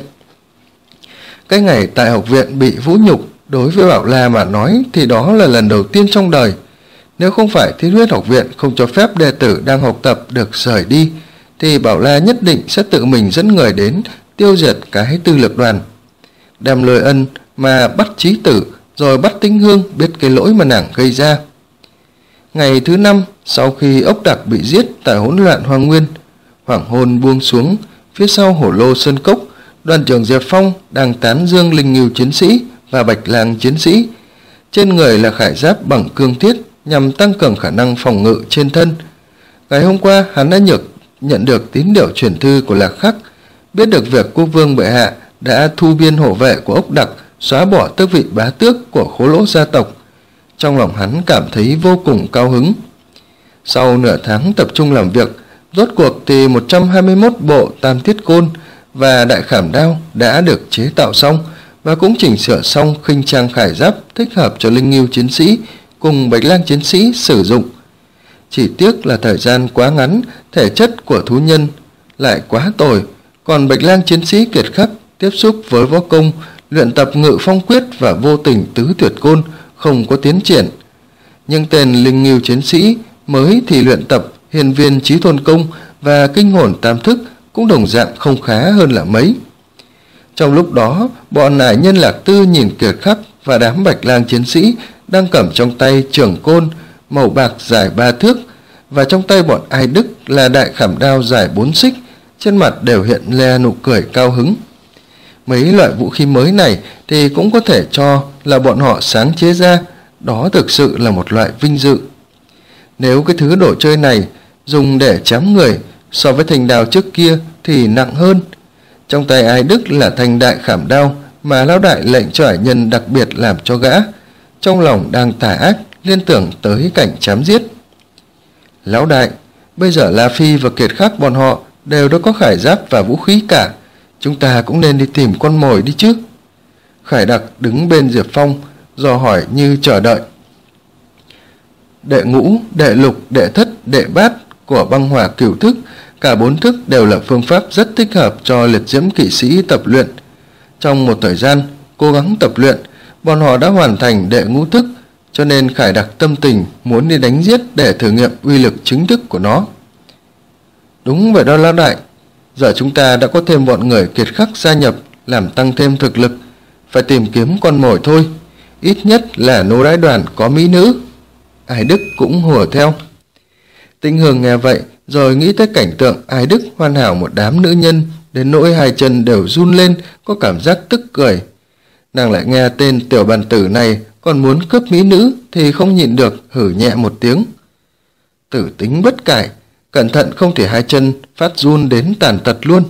Cái ngày tại học viện bị vũ nhục đối với Bảo La mà nói thì đó là lần đầu tiên trong đời. Nếu không phải Thiết Huyết học viện không cho phép đệ tử đang học tập được rời đi, thì Bảo La nhất định sẽ tự mình dẫn người đến tiêu diệt cái tư lược đoàn. Đem Lôi Ân mà bắt Chí Tử, rồi bắt Tĩnh Hương biết cái lỗi mà nàng gây ra. Ngày thứ năm sau khi ốc đặc bị giết tại hỗn loạn Hoàng Nguyên, hoàng hôn buông xuống, phía sau hổ lô sơn cốc, đoàn trưởng Diệp Phong đang tán dương linh ngưu chiến sĩ và bạch lang chiến sĩ. Trên người là khải giáp bằng cương thiết nhằm tăng cường khả năng phòng ngự trên thân. Ngày hôm qua hắn đã nhược nhận được tín điệu truyền thư của Lạc Khắc, biết được việc quốc vương bệ hạ đã thu biên hộ vệ của ốc đặc, xóa bỏ tước vị bá tước của Khố Lỗ gia tộc. Trong lòng hắn cảm thấy vô cùng cao hứng. Sau nửa tháng tập trung làm việc, rốt cuộc thì một trăm hai mươi mốt bộ tam thiết côn và đại khảm đao đã được chế tạo xong và cũng chỉnh sửa xong khinh trang khải giáp thích hợp cho linh ngưu chiến sĩ cùng bạch lang chiến sĩ sử dụng. Chỉ tiếc là thời gian quá ngắn, thể chất của thú nhân lại quá tồi, còn bạch lang chiến sĩ kiệt khắc tiếp xúc với võ công luyện tập Ngự Phong Quyết và Vô Tình Tứ Tuyệt Côn không có tiến triển. Nhưng tên linh ngưu chiến sĩ mới thì luyện tập Hiên Viên Chí Tôn Công và Kinh Hồn Tam Thức cũng đồng dạng không khá hơn là mấy. Trong lúc đó, bọn Ải Nhân Lạc Tư nhìn Kiệt Khắc và đám Bạch Lang chiến sĩ đang cầm trong tay trường côn màu bạc dài ba thước, và trong tay bọn Ai Đức là đại khảm đao dài bốn xích, trên mặt đều hiện lên nụ cười cao hứng. Mấy loại vũ khí mới này thì cũng có thể cho là bọn họ sáng chế ra, đó thực sự là một loại vinh dự. Nếu cái thứ đồ chơi này dùng để chém người so với thanh đao trước kia thì nặng hơn. Trong tay Ai Đức là thanh đại khảm đao mà lão đại lệnh cho Ải Nhân đặc biệt làm cho gã, trong lòng đang tà ác liên tưởng tới cảnh chém giết. Lão đại, bây giờ La Phi và Kiệt Khắc bọn họ đều đã có khải giáp và vũ khí cả, chúng ta cũng nên đi tìm con mồi đi chứ. Khải Đặc đứng bên Diệp Phong dò hỏi như chờ đợi. Đệ ngũ, đệ lục, đệ thất, đệ bát của băng hỏa cửu thức, cả bốn thức đều là phương pháp rất thích hợp cho liệt diễm kỵ sĩ tập luyện. Trong một thời gian cố gắng tập luyện, bọn họ đã hoàn thành đệ ngũ thức, cho nên Khải Đặc tâm tình muốn đi đánh giết để thử nghiệm uy lực chính thức của nó. Đúng vậy đó lão đại, giờ chúng ta đã có thêm bọn người Kiệt Khắc gia nhập làm tăng thêm thực lực, phải tìm kiếm con mồi thôi, ít nhất là nô đái đoàn có mỹ nữ. Ai Đức cũng hùa theo. Tĩnh Hương nghe vậy rồi nghĩ tới cảnh tượng Ai Đức hoàn hảo một đám nữ nhân đến nỗi hai chân đều run lên, có cảm giác tức cười. Nàng lại nghe tên tiểu bàn tử này còn muốn cướp mỹ nữ thì không nhịn được hử nhẹ một tiếng. Tử tính bất cải, cẩn thận không thể hai chân phát run đến tàn tật luôn.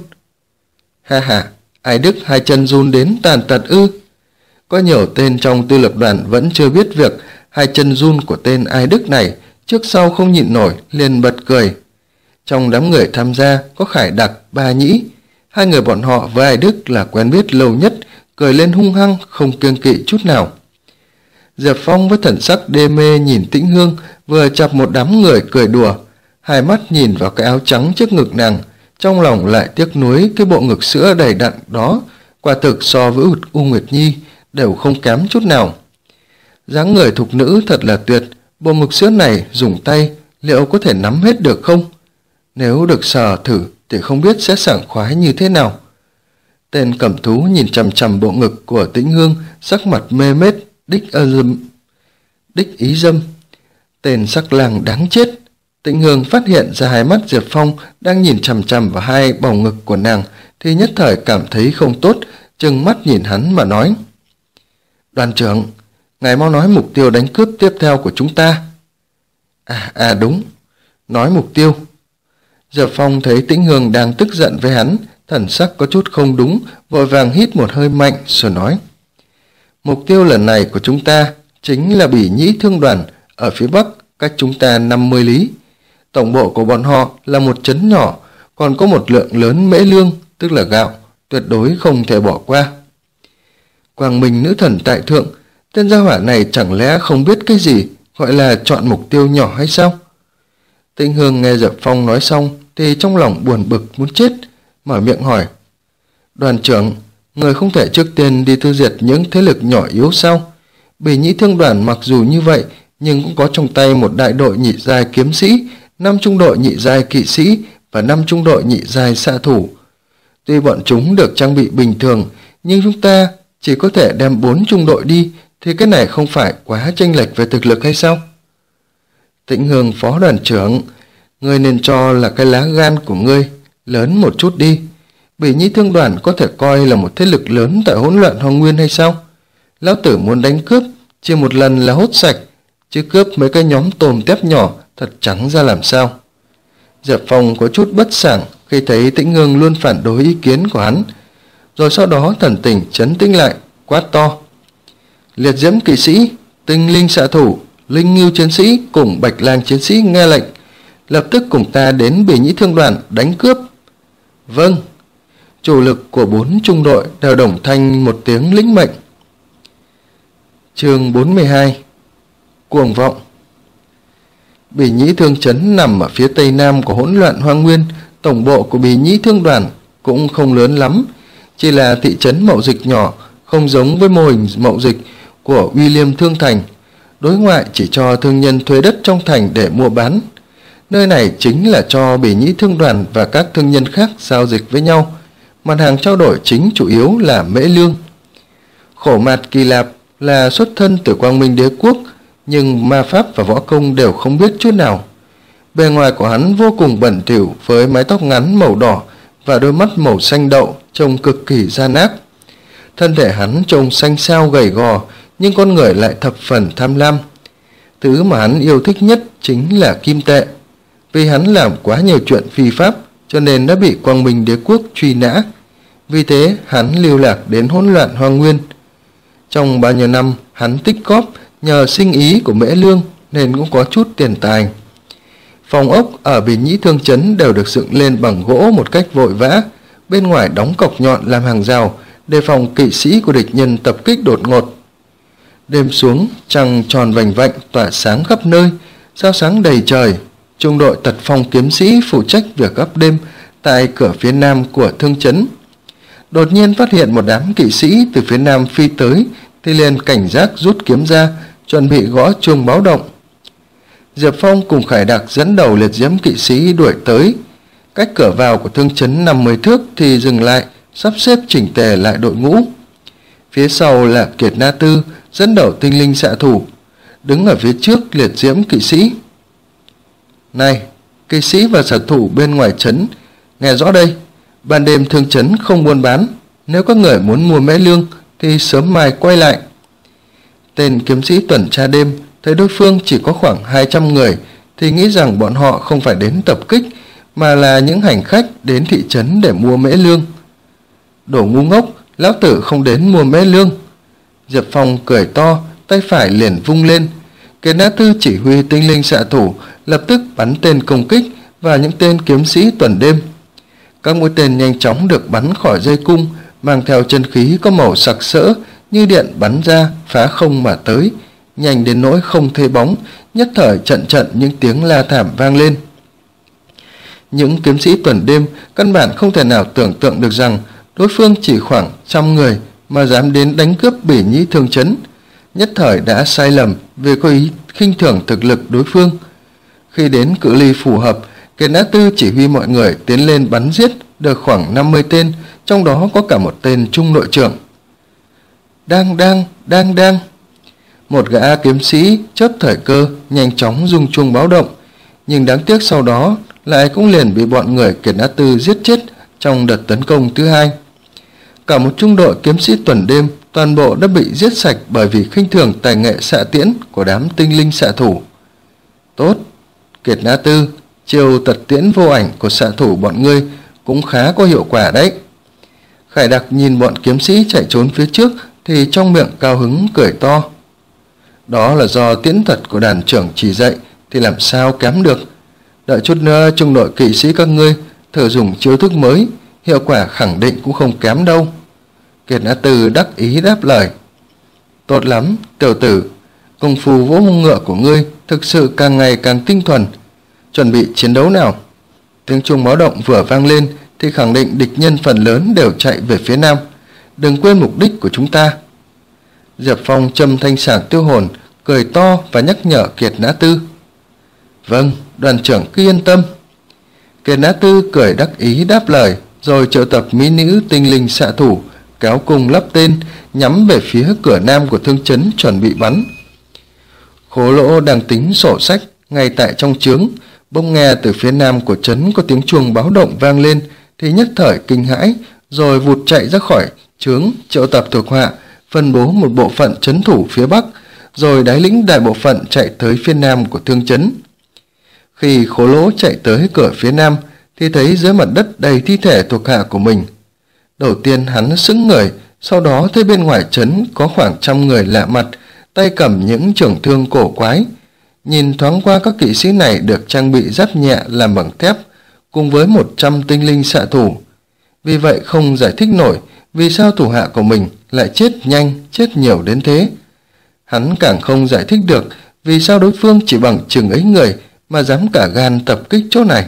Ha ha, Ai Đức hai chân run đến tàn tật ư? Có nhiều tên trong tư lược đoàn vẫn chưa biết việc hai chân run của tên Ai Đức này, trước sau không nhịn nổi liền bật cười. Trong đám người tham gia có Khải Đặc, Ba Nhĩ, hai người bọn họ với Ai Đức là quen biết lâu nhất, cười lên hung hăng không kiêng kỵ chút nào. Diệp Phong với thần sắc đê mê nhìn Tĩnh Hương vừa chọc một đám người cười đùa, hai mắt nhìn vào cái áo trắng trước ngực nàng, trong lòng lại tiếc nuối cái bộ ngực sữa đầy đặn đó, quả thực so với U Nguyệt Nhi đều không kém chút nào. Dáng người thục nữ thật là tuyệt, bộ ngực sữa này dùng tay liệu có thể nắm hết được không? Nếu được sờ thử thì không biết sẽ sảng khoái như thế nào. Tên cẩm thú nhìn chằm chằm bộ ngực của Tĩnh Hương, sắc mặt mê mết, đích ơ dâm, đích ý dâm. Tên sắc lang đáng chết. Tĩnh Hương phát hiện ra hai mắt Diệp Phong đang nhìn chằm chằm vào hai bầu ngực của nàng thì nhất thời cảm thấy không tốt, trừng mắt nhìn hắn mà nói: Đoàn trưởng, ngài mau nói mục tiêu đánh cướp tiếp theo của chúng ta. À, à đúng, nói mục tiêu. Diệp Phong thấy Tĩnh Hương đang tức giận với hắn, thần sắc có chút không đúng, vội vàng hít một hơi mạnh rồi nói: Mục tiêu lần này của chúng ta chính là Bỉ Nhĩ Thương đoàn ở phía bắc, cách chúng ta năm mươi lý. Tổng bộ của bọn họ là một trấn nhỏ, còn có một lượng lớn mễ lương, tức là gạo, tuyệt đối không thể bỏ qua. Quang Minh nữ thần tại thượng, tên gia hỏa này chẳng lẽ không biết cái gì gọi là chọn mục tiêu nhỏ hay sao? Tĩnh Hương nghe Diệp Phong nói xong thì trong lòng buồn bực muốn chết, mở miệng hỏi: Đoàn trưởng, người không thể trước tiên đi tiêu diệt những thế lực nhỏ yếu sao? Bỉ Nhĩ Thương đoàn mặc dù như vậy nhưng cũng có trong tay một đại đội nhị giai kiếm sĩ, năm trung đội nhị giai kỵ sĩ và năm trung đội nhị giai xạ thủ. Tuy bọn chúng được trang bị bình thường, nhưng chúng ta chỉ có thể đem bốn trung đội đi, thì cái này không phải quá chênh lệch về thực lực hay sao? Tĩnh Hương phó đoàn trưởng, ngươi nên cho là cái lá gan của ngươi lớn một chút đi. Bỉ Nhĩ Thương đoàn có thể coi là một thế lực lớn tại hỗn loạn Hoang Nguyên hay sao? Lão tử muốn đánh cướp chỉ một lần là hốt sạch, chứ cướp mấy cái nhóm tôm tép nhỏ thật trắng ra làm sao? Diệp Phong có chút bất sảng khi thấy Tĩnh Hương luôn phản đối ý kiến của hắn, rồi sau đó thần tình trấn tĩnh lại, quát to: Liệt diễm kỵ sĩ, tinh linh xạ thủ, linh ngưu chiến sĩ cùng bạch lang chiến sĩ nghe lệnh, lập tức cùng ta đến Bỉ Nhĩ Thương đoàn đánh cướp. Vâng. Chủ lực của bốn trung đội đều đồng thanh một tiếng lĩnh mệnh. Chương bốn mươi hai. Cuồng vọng. Bỉ Nhĩ Thương trấn nằm ở phía tây nam của hỗn loạn Hoang Nguyên, tổng bộ của Bỉ Nhĩ Thương đoàn cũng không lớn lắm, chỉ là thị trấn mậu dịch nhỏ, không giống với mô hình mậu dịch của William Thương Thành. Đối ngoại chỉ cho thương nhân thuê đất trong thành để mua bán. Nơi này chính là cho Bỉ Nhĩ Thương đoàn và các thương nhân khác giao dịch với nhau. Mặt hàng trao đổi chính chủ yếu là mễ lương. Khổ Mạt Kỳ Lạp là xuất thân từ Quang Minh Đế quốc, nhưng ma pháp và võ công đều không biết chút nào. Bề ngoài của hắn vô cùng bẩn thỉu với mái tóc ngắn màu đỏ và đôi mắt màu xanh đậu trông cực kỳ gian ác. Thân thể hắn trông xanh xao gầy gò, nhưng con người lại thập phần tham lam. Thứ mà hắn yêu thích nhất chính là kim tệ. Vì hắn làm quá nhiều chuyện phi pháp cho nên đã bị Quang Minh Đế quốc truy nã. Vì thế hắn lưu lạc đến hỗn loạn hoang nguyên. Trong bao nhiêu năm hắn tích cóp nhờ sinh ý của mễ lương nên cũng có chút tiền tài. Phòng ốc ở Bỉ Nhĩ Thương trấn đều được dựng lên bằng gỗ một cách vội vã, bên ngoài đóng cọc nhọn làm hàng rào đề phòng kỵ sĩ của địch nhân tập kích đột ngột. Đêm xuống, trăng tròn vành vạnh tỏa sáng khắp nơi, sao sáng đầy trời. Trung đội Tật Phong kiếm sĩ phụ trách việc gác đêm tại cửa phía nam của thương trấn. Đột nhiên phát hiện một đám kỵ sĩ từ phía nam phi tới thì liền cảnh giác rút kiếm ra, chuẩn bị gõ chuông báo động. Diệp Phong cùng Khải Đặc dẫn đầu liệt diễm kỵ sĩ đuổi tới. Cách cửa vào của thương trấn năm mươi thước thì dừng lại, sắp xếp chỉnh tề lại đội ngũ. Phía sau là Kiệt Na Tư dẫn đầu tinh linh xạ thủ, đứng ở phía trước liệt diễm kỵ sĩ. Này, kỵ sĩ và xạ thủ bên ngoài trấn, nghe rõ đây, ban đêm thương trấn không buôn bán, nếu các người muốn mua mễ lương thì sớm mai quay lại. Tên kiếm sĩ tuần tra đêm thấy đối phương chỉ có khoảng hai trăm người thì nghĩ rằng bọn họ không phải đến tập kích mà là những hành khách đến thị trấn để mua mễ lương. Đồ ngu ngốc, lão tử không đến mua mễ lương. Diệp Phong cười to, tay phải liền vung lên. Kiệt Na Tư chỉ huy tinh linh xạ thủ lập tức bắn tên công kích vào những tên kiếm sĩ tuần đêm. Các mũi tên nhanh chóng được bắn khỏi dây cung, mang theo chân khí có màu sặc sỡ như điện bắn ra, phá không mà tới, nhanh đến nỗi không thấy bóng. Nhất thời trận trận những tiếng la thảm vang lên. Những kiếm sĩ tuần đêm căn bản không thể nào tưởng tượng được rằng đối phương chỉ khoảng trăm người mà dám đến đánh cướp Bỉ Nhĩ Thương trấn. Nhất thời đã sai lầm vì có ý khinh thường thực lực đối phương. Khi đến cự ly phù hợp, Kiệt Na Tư chỉ huy mọi người tiến lên bắn giết được khoảng năm mươi tên, trong đó có cả một tên trung đội trưởng. Đang đang, đang đang. Một gã kiếm sĩ chớp thời cơ nhanh chóng rung chuông báo động, nhưng đáng tiếc sau đó lại cũng liền bị bọn người Kiệt Na Tư giết chết trong đợt tấn công thứ hai. Cả một trung đội kiếm sĩ tuần đêm toàn bộ đã bị giết sạch bởi vì khinh thường tài nghệ xạ tiễn của đám tinh linh xạ thủ. Tốt, Kiệt Na Tư, chiều tật tiễn vô ảnh của xạ thủ bọn ngươi cũng khá có hiệu quả đấy. Khải Đặc nhìn bọn kiếm sĩ chạy trốn phía trước thì trong miệng cao hứng cười to. Đó là do tiễn thuật của đàn trưởng chỉ dạy thì làm sao kém được. Đợi chút nữa trung đội kỵ sĩ các ngươi thử dùng chiêu thức mới, hiệu quả khẳng định cũng không kém đâu. Kiệt Na Tư đắc ý đáp lời. Tốt lắm, tiểu tử, công phu vỗ mông ngựa của ngươi thực sự càng ngày càng tinh thuần. Chuẩn bị chiến đấu nào. Tiếng chuông báo động vừa vang lên thì khẳng định địch nhân phần lớn đều chạy về phía nam. Đừng quên mục đích của chúng ta. Diệp Phong châm thanh sảng tiêu hồn, cười to và nhắc nhở Kiệt Na Tư. Vâng, đoàn trưởng cứ yên tâm. Kiệt Na Tư cười đắc ý đáp lời, rồi triệu tập mỹ nữ tinh linh xạ thủ, kéo cung lắp tên, nhắm về phía cửa nam của thương trấn chuẩn bị bắn. Khố Lỗ đang tính sổ sách ngay tại trong trướng, bỗng nghe từ phía nam của trấn có tiếng chuông báo động vang lên thì nhất thời kinh hãi, rồi vụt chạy ra khỏi trướng, triệu tập thuộc hạ, phân bố một bộ phận trấn thủ phía bắc, rồi đái lĩnh đại bộ phận chạy tới phía nam của thương trấn. Khi Khố Lỗ chạy tới cửa phía nam thì thấy dưới mặt đất đầy thi thể thuộc hạ của mình. Đầu tiên hắn sững người, sau đó thấy bên ngoài trấn có khoảng trăm người lạ mặt, tay cầm những trường thương cổ quái. Nhìn thoáng qua các kỵ sĩ này được trang bị giáp nhẹ làm bằng thép, cùng với một trăm tinh linh xạ thủ. Vì vậy không giải thích nổi vì sao thủ hạ của mình lại chết nhanh, chết nhiều đến thế. Hắn càng không giải thích được vì sao đối phương chỉ bằng chừng ấy người mà dám cả gan tập kích chỗ này.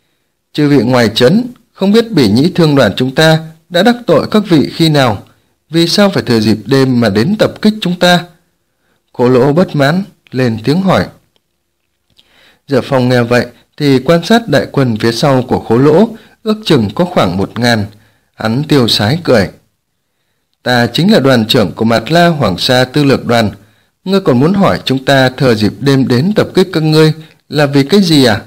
Chư vị ngoài trấn, không biết Bỉ Nhĩ Thương đoàn chúng ta đã đắc tội các vị khi nào, vì sao phải thừa dịp đêm mà đến tập kích chúng ta? Khố Lỗ bất mãn, lên tiếng hỏi. Diệp Phong nghe vậy thì quan sát đại quân phía sau của Khố Lỗ, ước chừng có khoảng một ngàn. Hắn tiêu sái cười. Ta chính là đoàn trưởng của Mạt La Hoàng Sa Tư Lược Đoàn. Ngươi còn muốn hỏi chúng ta thừa dịp đêm đến tập kích các ngươi là vì cái gì à?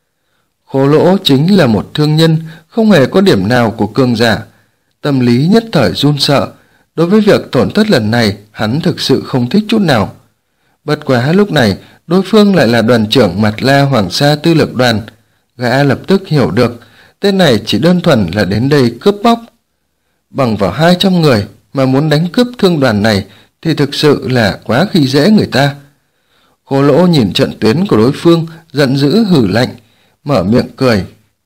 Khố Lỗ chính là một thương nhân, không hề có điểm nào của cường giả. Tâm lý nhất thời run sợ. Đối với việc tổn thất lần này, hắn thực sự không thích chút nào. Bất quá lúc này, đối phương lại là đoàn trưởng Mạt La Hoàng Sa Tư Lược Đoàn. Gã lập tức hiểu được, tên này chỉ đơn thuần là đến đây cướp bóc. Bằng vào hai trăm người mà muốn đánh cướp thương đoàn này thì thực sự là quá khi dễ người ta. Khố Lỗ nhìn trận tuyến của đối phương, giận dữ hử lạnh, mở miệng cười.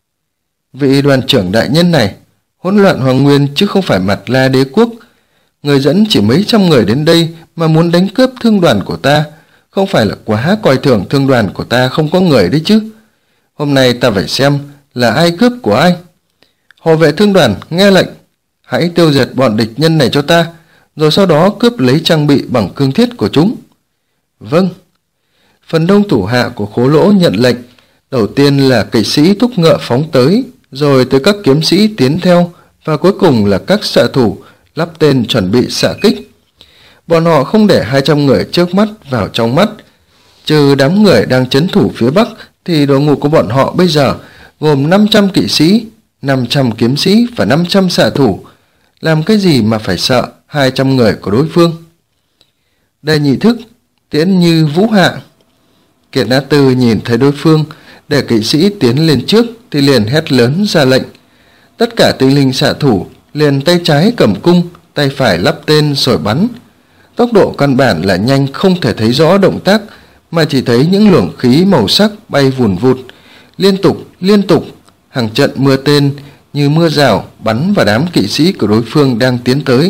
Vị đoàn trưởng đại nhân này, hỗn loạn Hoàng Nguyên chứ không phải Mạt La đế quốc. Người dẫn chỉ mấy trăm người đến đây mà muốn đánh cướp thương đoàn của ta, không phải là quá coi thường thương đoàn của ta không có người đấy chứ. Hôm nay ta phải xem là ai cướp của ai. Hộ vệ thương đoàn nghe lệnh, hãy tiêu diệt bọn địch nhân này cho ta, rồi sau đó cướp lấy trang bị bằng cương thiết của chúng. Vâng. Phần đông thủ hạ của Khố Lỗ nhận lệnh. Đầu tiên là kỵ sĩ thúc ngựa phóng tới, rồi tới các kiếm sĩ tiến theo, và cuối cùng là các xạ thủ lắp tên chuẩn bị xạ kích. Bọn họ không để hai trăm người trước mắt vào trong mắt. Trừ đám người đang trấn thủ phía Bắc thì đội ngũ của bọn họ bây giờ gồm năm trăm kỵ sĩ, năm trăm kiếm sĩ và năm trăm xạ thủ. Làm cái gì mà phải sợ hai trăm người của đối phương? Đây nhị thức, Tiễn Như Vũ Hạ. Kiệt Na Tư nhìn thấy đối phương để kỵ sĩ tiến lên trước thì liền hét lớn ra lệnh. Tất cả tinh linh xạ thủ liền tay trái cầm cung, tay phải lắp tên rồi bắn. Tốc độ căn bản là nhanh không thể thấy rõ động tác, mà chỉ thấy những luồng khí màu sắc bay vùn vụt, liên tục, liên tục, hàng trận mưa tên như mưa rào bắn vào đám kỵ sĩ của đối phương đang tiến tới.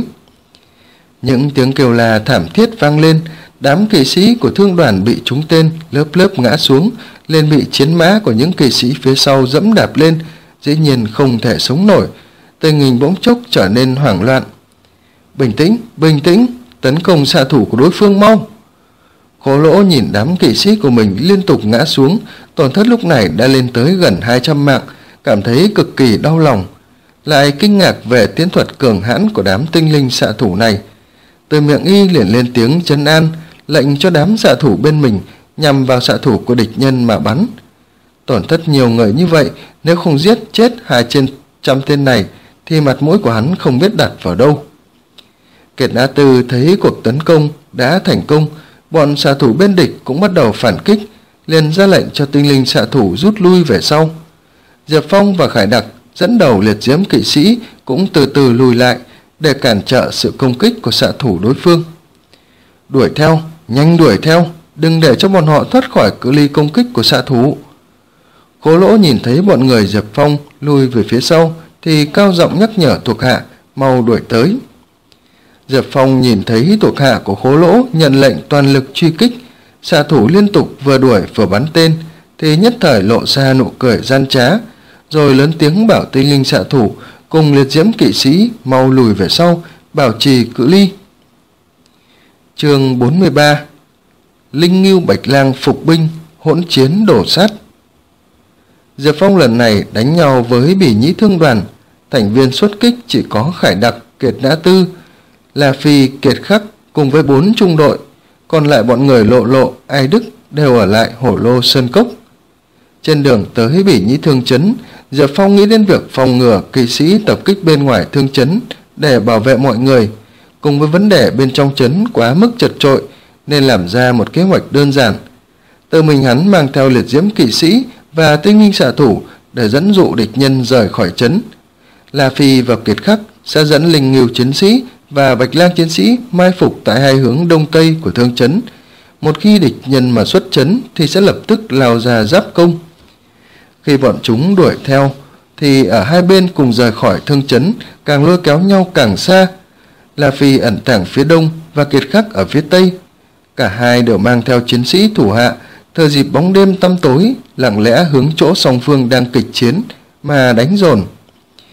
Những tiếng kêu la thảm thiết vang lên, đám kỵ sĩ của thương đoàn bị trúng tên, lớp lớp ngã xuống, liền bị chiến mã của những kỵ sĩ phía sau dẫm đạp lên, dĩ nhiên không thể sống nổi. Tình hình bỗng chốc trở nên hoảng loạn. Bình tĩnh, bình tĩnh, tấn công xạ thủ của đối phương mau. Khố Lỗ nhìn đám kỵ sĩ của mình liên tục ngã xuống, tổn thất lúc này đã lên tới gần hai trăm mạng, cảm thấy cực kỳ đau lòng. Lại kinh ngạc về tiến thuật cường hãn của đám tinh linh xạ thủ này. Từ miệng y liền lên tiếng trấn an, lệnh cho đám xạ thủ bên mình nhằm vào xạ thủ của địch nhân mà bắn. Tổn thất nhiều người như vậy, nếu không giết chết hai trên trăm tên này thì mặt mũi của hắn không biết đặt vào đâu. Kiệt Na Tư thấy cuộc tấn công đã thành công, bọn xạ thủ bên địch cũng bắt đầu phản kích, liền ra lệnh cho tinh linh xạ thủ rút lui về sau. Diệp Phong và Khải Đặc dẫn đầu liệt diễm kỵ sĩ cũng từ từ lùi lại để cản trở sự công kích của xạ thủ đối phương. Đuổi theo, nhanh đuổi theo, đừng để cho bọn họ thoát khỏi cự ly công kích của xạ thủ. Khố Lỗ nhìn thấy bọn người Diệp Phong lùi về phía sau thì cao giọng nhắc nhở thuộc hạ mau đuổi tới. Diệp Phong nhìn thấy thuộc hạ của Khố Lỗ nhận lệnh toàn lực truy kích, xạ thủ liên tục vừa đuổi vừa bắn tên thì nhất thời lộ ra nụ cười gian trá, rồi lớn tiếng bảo tinh linh xạ thủ cùng liệt diễm kỵ sĩ mau lùi về sau, bảo trì cự ly. Chương bốn mươi ba. Linh Ngưu Bạch Lang phục binh, hỗn chiến đổ sát. Diệp Phong lần này đánh nhau với Bỉ Nhĩ Thương đoàn, thành viên xuất kích chỉ có Khải Đặc, Kiệt Na Tư, La Phi, Kiệt Khắc cùng với bốn trung đội, còn lại bọn người Lộ Lộ, Ai Đức đều ở lại Hổ Lô Sơn Cốc. Trên đường tới Bỉ Nhĩ Thương trấn, Diệp Phong nghĩ đến việc phòng ngừa kỵ sĩ tập kích bên ngoài thương trấn để bảo vệ mọi người, cùng với vấn đề bên trong trấn quá mức chật chội nên làm ra một kế hoạch đơn giản. Tự mình hắn mang theo liệt diễm kỵ sĩ và tinh linh xạ thủ để dẫn dụ địch nhân rời khỏi trấn. La Phi và Kiệt Khắc sẽ dẫn linh ngưu chiến sĩ và Bạch Lang chiến sĩ mai phục tại hai hướng đông tây của thương trấn. Một khi địch nhân mà xuất trấn thì sẽ lập tức lao ra giáp công. Khi bọn chúng đuổi theo thì ở hai bên cùng rời khỏi thương trấn, càng lôi kéo nhau càng xa. La Phi ẩn tàng phía đông và Kiệt Khắc ở phía tây. Cả hai đều mang theo chiến sĩ thủ hạ, thừa dịp bóng đêm tăm tối lặng lẽ hướng chỗ song phương đang kịch chiến mà đánh dồn.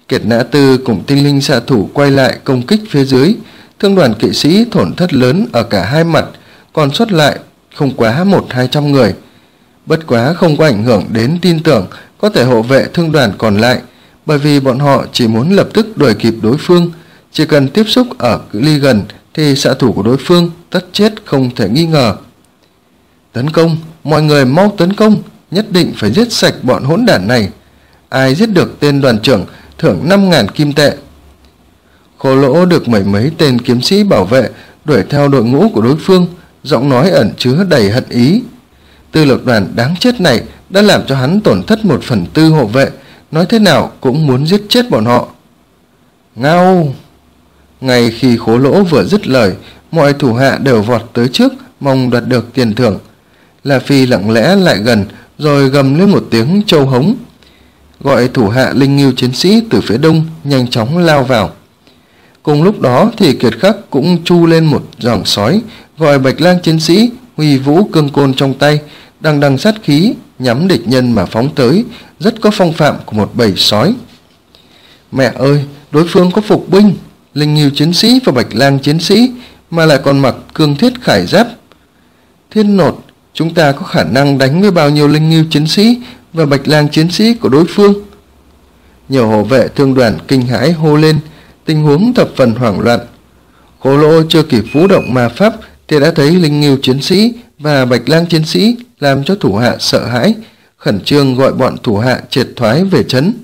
Kiệt Nã Tư cùng tinh linh xạ thủ quay lại công kích phía dưới. Thương đoàn kỵ sĩ tổn thất lớn ở cả hai mặt, còn sót lại không quá một hai trăm người. Bất quá không có ảnh hưởng đến tin tưởng có thể hộ vệ thương đoàn còn lại, bởi vì bọn họ chỉ muốn lập tức đuổi kịp đối phương. Chỉ cần tiếp xúc ở cự ly gần thì xạ thủ của đối phương tất chết không thể nghi ngờ. Tấn công, mọi người mau tấn công, nhất định phải giết sạch bọn hỗn đản này. Ai giết được tên đoàn trưởng thưởng năm ngàn kim tệ. Khổ Lỗ được mấy mấy tên kiếm sĩ bảo vệ đuổi theo đội ngũ của đối phương, giọng nói ẩn chứa đầy hận ý. Tư lược đoàn đáng chết này đã làm cho hắn tổn thất một phần tư hộ vệ, nói thế nào cũng muốn giết chết bọn họ. Ngao! Ngay khi Khố Lỗ vừa dứt lời, mọi thủ hạ đều vọt tới trước, mong đoạt được tiền thưởng. La Phi lặng lẽ lại gần, rồi gầm lên một tiếng trâu hống, gọi thủ hạ linh ngưu chiến sĩ từ phía đông nhanh chóng lao vào. Cùng lúc đó thì Kiệt Khắc cũng chu lên một giọng sói, gọi Bạch Lang chiến sĩ huy vũ cương côn trong tay, đằng đằng sát khí nhắm địch nhân mà phóng tới, rất có phong phạm của một bầy sói. Mẹ ơi, đối phương có phục binh, linh ngưu chiến sĩ và Bạch Lang chiến sĩ, mà lại còn mặc cương thiết khải giáp. Thiên nột, chúng ta có khả năng đánh với bao nhiêu linh ngưu chiến sĩ và Bạch Lang chiến sĩ của đối phương? Nhiều hộ vệ thương đoàn kinh hãi hô lên, tình huống thập phần hoảng loạn. Khố Lỗ chưa kịp vũ động ma pháp thì đã thấy linh ngưu chiến sĩ và Bạch Lang chiến sĩ làm cho thủ hạ sợ hãi, khẩn trương gọi bọn thủ hạ triệt thoái về trấn.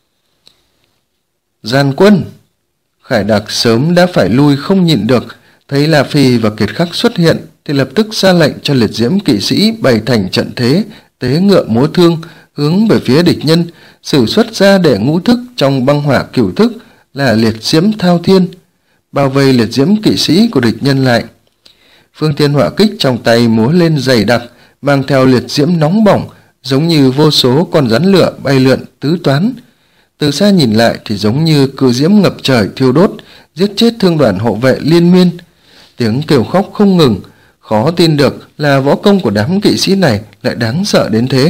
Gian quân! Khải Đặc sớm đã phải lui không nhịn được, thấy La Phi và Kiệt Khắc xuất hiện thì lập tức ra lệnh cho liệt diễm kỵ sĩ bày thành trận thế, tế ngựa múa thương, hướng về phía địch nhân, sử xuất ra để ngũ thức trong băng hỏa cửu thức là liệt diễm thao thiên, bao vây liệt diễm kỵ sĩ của địch nhân lại. Phương Thiên Hỏa Kích trong tay múa lên dày đặc, mang theo liệt diễm nóng bỏng, giống như vô số con rắn lửa bay lượn tứ toán. Từ xa nhìn lại thì giống như cự diễm ngập trời thiêu đốt, giết chết thương đoàn hộ vệ liên miên. Tiếng kêu khóc không ngừng, khó tin được là võ công của đám kỵ sĩ này lại đáng sợ đến thế.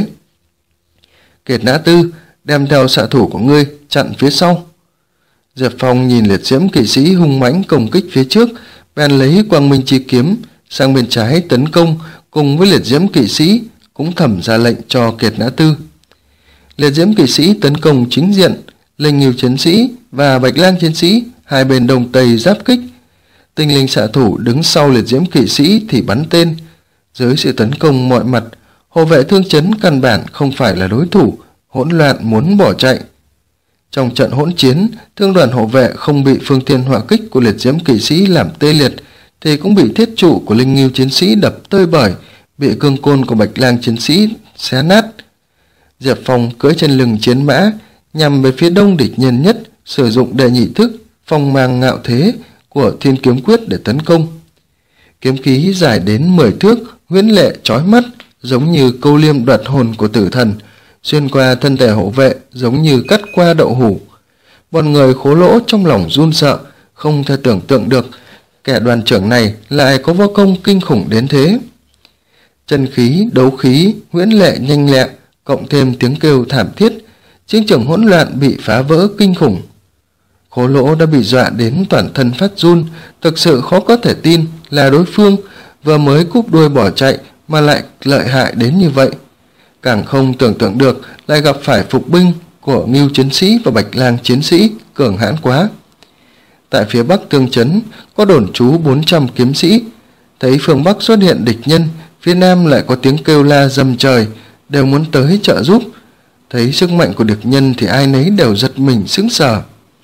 Kiệt Nã Tư, đem theo xạ thủ của ngươi chặn phía sau. Diệp Phong nhìn liệt diễm kỵ sĩ hung mãnh công kích phía trước, bèn lấy quang minh chi kiếm sang bên trái tấn công, cùng với liệt diễm kỵ sĩ cũng thẩm ra lệnh cho Kiệt Nã Tư. Liệt diễm kỵ sĩ tấn công chính diện, linh ngưu chiến sĩ và Bạch Lang chiến sĩ hai bên đông tây giáp kích. Tinh linh xạ thủ đứng sau liệt diễm kỵ sĩ thì bắn tên. Dưới sự tấn công mọi mặt, hộ vệ thương trấn căn bản không phải là đối thủ, hỗn loạn muốn bỏ chạy. Trong trận hỗn chiến, thương đoàn hộ vệ không bị phương thiên hỏa kích của liệt diễm kỵ sĩ làm tê liệt, thì cũng bị thiết trụ của linh ngưu chiến sĩ đập tơi bời, bị cương côn của Bạch Lang chiến sĩ xé nát. Diệp Phong cưỡi trên lưng chiến mã, nhằm về phía đông địch nhân nhất, sử dụng đệ nhị thức phong mang ngạo thế của Thiên Kiếm Quyết để tấn công. Kiếm khí dài đến mười thước, huyễn lệ chói mắt, giống như câu liêm đoạt hồn của tử thần, xuyên qua thân thể hộ vệ giống như cắt qua đậu hủ. Bọn người Khố Lỗ trong lòng run sợ, không thể tưởng tượng được kẻ đoàn trưởng này lại có võ công kinh khủng đến thế. Chân khí, đấu khí, huyễn lệ nhanh lẹ, cộng thêm tiếng kêu thảm thiết, chiến trường hỗn loạn bị phá vỡ kinh khủng. Khố Lỗ đã bị dọa đến toàn thân phát run, thực sự khó có thể tin là đối phương vừa mới cúp đuôi bỏ chạy mà lại lợi hại đến như vậy. Càng không tưởng tượng được lại gặp phải phục binh của Ngưu chiến sĩ và Bạch Lang chiến sĩ cường hãn quá. Tại phía bắc Thương Trấn có đồn trú bốn trăm kiếm sĩ, thấy phương bắc xuất hiện địch nhân, phía nam lại có tiếng kêu la dầm trời, đều muốn tới trợ giúp. Thấy sức mạnh của địch nhân thì ai nấy đều giật mình sững sờ.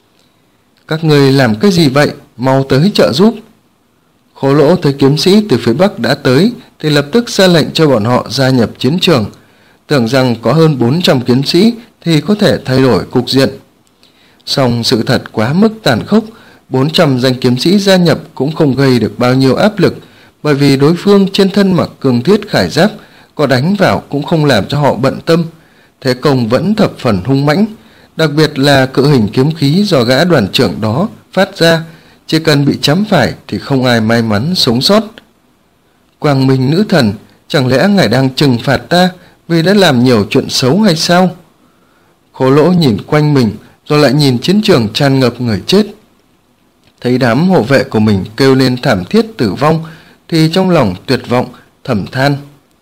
Các người làm cái gì vậy, mau tới trợ giúp. Khố Lỗ thấy kiếm sĩ từ phía bắc đã tới thì lập tức ra lệnh cho bọn họ gia nhập chiến trường, tưởng rằng có hơn bốn trăm kiếm sĩ thì có thể thay đổi cục diện. Song sự thật quá mức tàn khốc, bốn trăm danh kiếm sĩ gia nhập cũng không gây được bao nhiêu áp lực, bởi vì đối phương trên thân mặc cường thiết khải giáp, có đánh vào cũng không làm cho họ bận tâm. Thế công vẫn thập phần hung mãnh, đặc biệt là cự hình kiếm khí do gã đoàn trưởng đó phát ra, chỉ cần bị chém phải thì không ai may mắn sống sót. Quang Minh nữ thần, chẳng lẽ ngài đang trừng phạt ta vì đã làm nhiều chuyện xấu hay sao? Khố Lỗ nhìn quanh mình, rồi lại nhìn chiến trường tràn ngập người chết. Thấy đám hộ vệ của mình kêu lên thảm thiết tử vong thì trong lòng tuyệt vọng thầm than.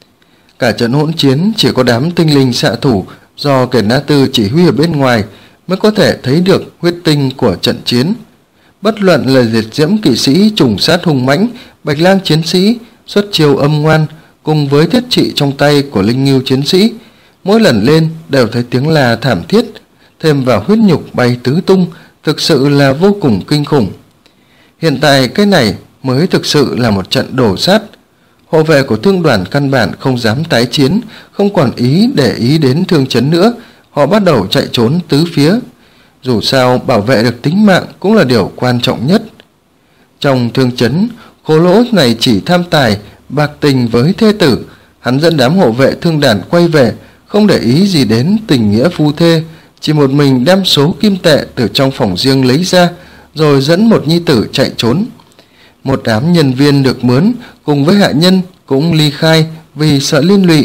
Cả trận hỗn chiến chỉ có đám tinh linh xạ thủ do Kiệt Na Tư chỉ huy ở bên ngoài mới có thể thấy được huyết tinh của trận chiến. Bất luận là liệt diễm kỵ sĩ trùng sát hung mãnh, bạch lang chiến sĩ xuất chiêu âm ngoan cùng với thiết trị trong tay của linh ngưu chiến sĩ, mỗi lần lên đều thấy tiếng la thảm thiết, thêm vào huyết nhục bay tứ tung, thực sự là vô cùng kinh khủng. Hiện tại cái này mới thực sự là một trận đổ sát. Hộ vệ của thương đoàn căn bản không dám tái chiến, không còn ý để ý đến Thương Chấn nữa, họ bắt đầu chạy trốn tứ phía. Dù sao bảo vệ được tính mạng cũng là điều quan trọng nhất. Trong Thương Chấn, Khố Lỗ này chỉ tham tài, bạc tình với thê tử. Hắn dẫn đám hộ vệ thương đàn quay về, không để ý gì đến tình nghĩa phu thê, chỉ một mình đem số kim tệ từ trong phòng riêng lấy ra, rồi dẫn một nhi tử chạy trốn. Một đám nhân viên được mướn cùng với hạ nhân cũng ly khai vì sợ liên lụy.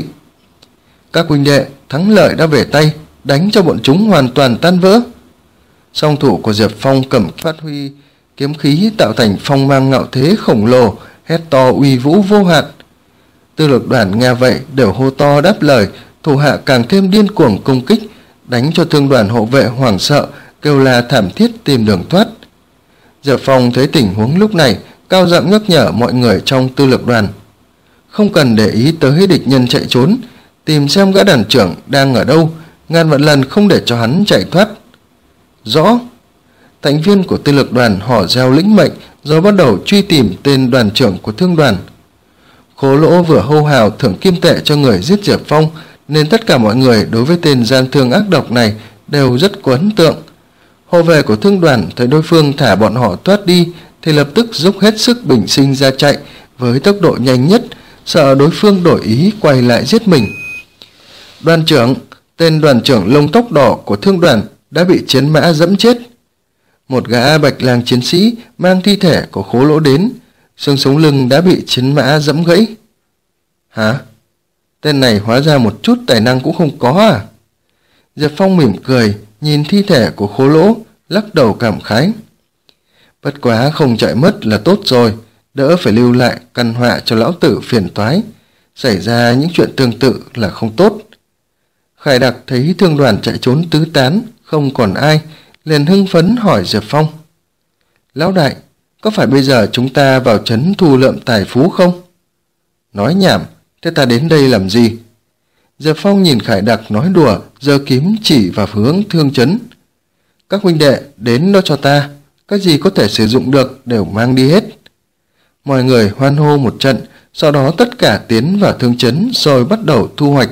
Các huynh đệ, thắng lợi đã về tay, đánh cho bọn chúng hoàn toàn tan vỡ. Song thủ của Diệp Phong cầm phát huy kiếm khí tạo thành phong mang ngạo thế khổng lồ, hét to uy vũ vô hạn. Tư lược đoàn nghe vậy đều hô to đáp lời, thủ hạ càng thêm điên cuồng công kích, đánh cho thương đoàn hộ vệ hoảng sợ, kêu la thảm thiết tìm đường thoát. Diệp Phong thấy tình huống lúc này, cao giọng nhắc nhở mọi người trong tư lược đoàn. Không cần để ý tới địch nhân chạy trốn, tìm xem gã đoàn trưởng đang ở đâu, ngàn vạn lần không để cho hắn chạy thoát. Rõ. Thành viên của tư lược đoàn hò reo lĩnh mệnh, rồi bắt đầu truy tìm tên đoàn trưởng của thương đoàn. Khố Lỗ vừa hô hào thưởng kim tệ cho người giết Diệp Phong, nên tất cả mọi người đối với tên gian thương ác độc này đều rất có ấn tượng. Hộ vệ của thương đoàn thấy đối phương thả bọn họ thoát đi thì lập tức dốc hết sức bình sinh ra chạy với tốc độ nhanh nhất, sợ đối phương đổi ý quay lại giết mình. Đoàn trưởng, tên đoàn trưởng lông tóc đỏ của thương đoàn đã bị chiến mã dẫm chết. Một gã bạch lang chiến sĩ mang thi thể của Khố Lỗ đến, xương sống lưng đã bị chiến mã dẫm gãy. Hả? Tên này hóa ra một chút tài năng cũng không có à? Diệp Phong mỉm cười, nhìn thi thể của Khố Lỗ, lắc đầu cảm khái. Bất quá không chạy mất là tốt rồi, đỡ phải lưu lại căn họa cho lão tử phiền toái. Xảy ra những chuyện tương tự là không tốt. Khải Đặc thấy thương đoàn chạy trốn tứ tán, không còn ai, liền hưng phấn hỏi Diệp Phong. Lão đại, có phải bây giờ chúng ta vào trấn thu lượm tài phú không? Nói nhảm, thế ta đến đây làm gì? Diệp Phong nhìn Khải Đặc nói đùa, giơ kiếm chỉ vào hướng Thương Trấn. Các huynh đệ, đến đó cho ta, cái gì có thể sử dụng được đều mang đi hết. Mọi người hoan hô một trận, sau đó tất cả tiến vào Thương Trấn rồi bắt đầu thu hoạch.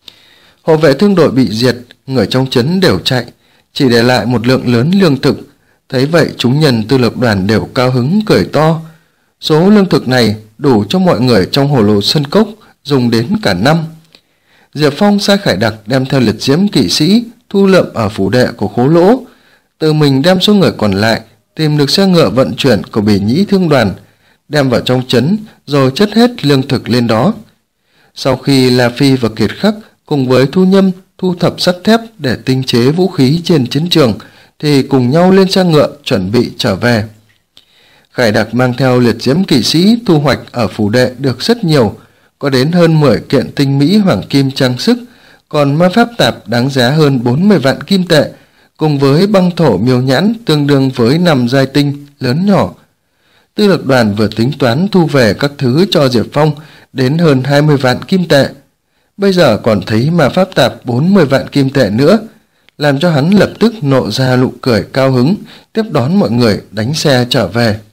Hộ vệ thương đội bị diệt, người trong trấn đều chạy, chỉ để lại một lượng lớn lương thực. Thấy vậy chúng nhân tư lược đoàn đều cao hứng cười to. Số lương thực này đủ cho mọi người trong hồ lô sân cốc dùng đến cả năm. Diệp Phong sai Khải Đặc đem theo liệt diễm kỵ sĩ thu lượm ở phủ đệ của Khố Lỗ, tự mình đem số người còn lại tìm được xe ngựa vận chuyển của Bỉ Nhĩ thương đoàn, đem vào trong trấn rồi chất hết lương thực lên đó. Sau khi La Phi và Kiệt Khắc cùng với Thu Nhâm thu thập sắt thép để tinh chế vũ khí trên chiến trường thì cùng nhau lên xe ngựa chuẩn bị trở về. Khải Đặc mang theo liệt diễm kỵ sĩ thu hoạch ở phủ đệ được rất nhiều, có đến hơn mười kiện tinh mỹ hoàng kim trang sức, còn ma pháp tạp đáng giá hơn bốn mươi vạn kim tệ, cùng với băng thổ miêu nhãn tương đương với năm giai tinh lớn nhỏ. Tư lược đoàn vừa tính toán thu về các thứ cho Diệp Phong đến hơn hai mươi vạn kim tệ. Bây giờ còn thấy ma pháp tạp bốn mươi vạn kim tệ nữa, làm cho hắn lập tức nộ ra nụ cười cao hứng, tiếp đón mọi người đánh xe trở về.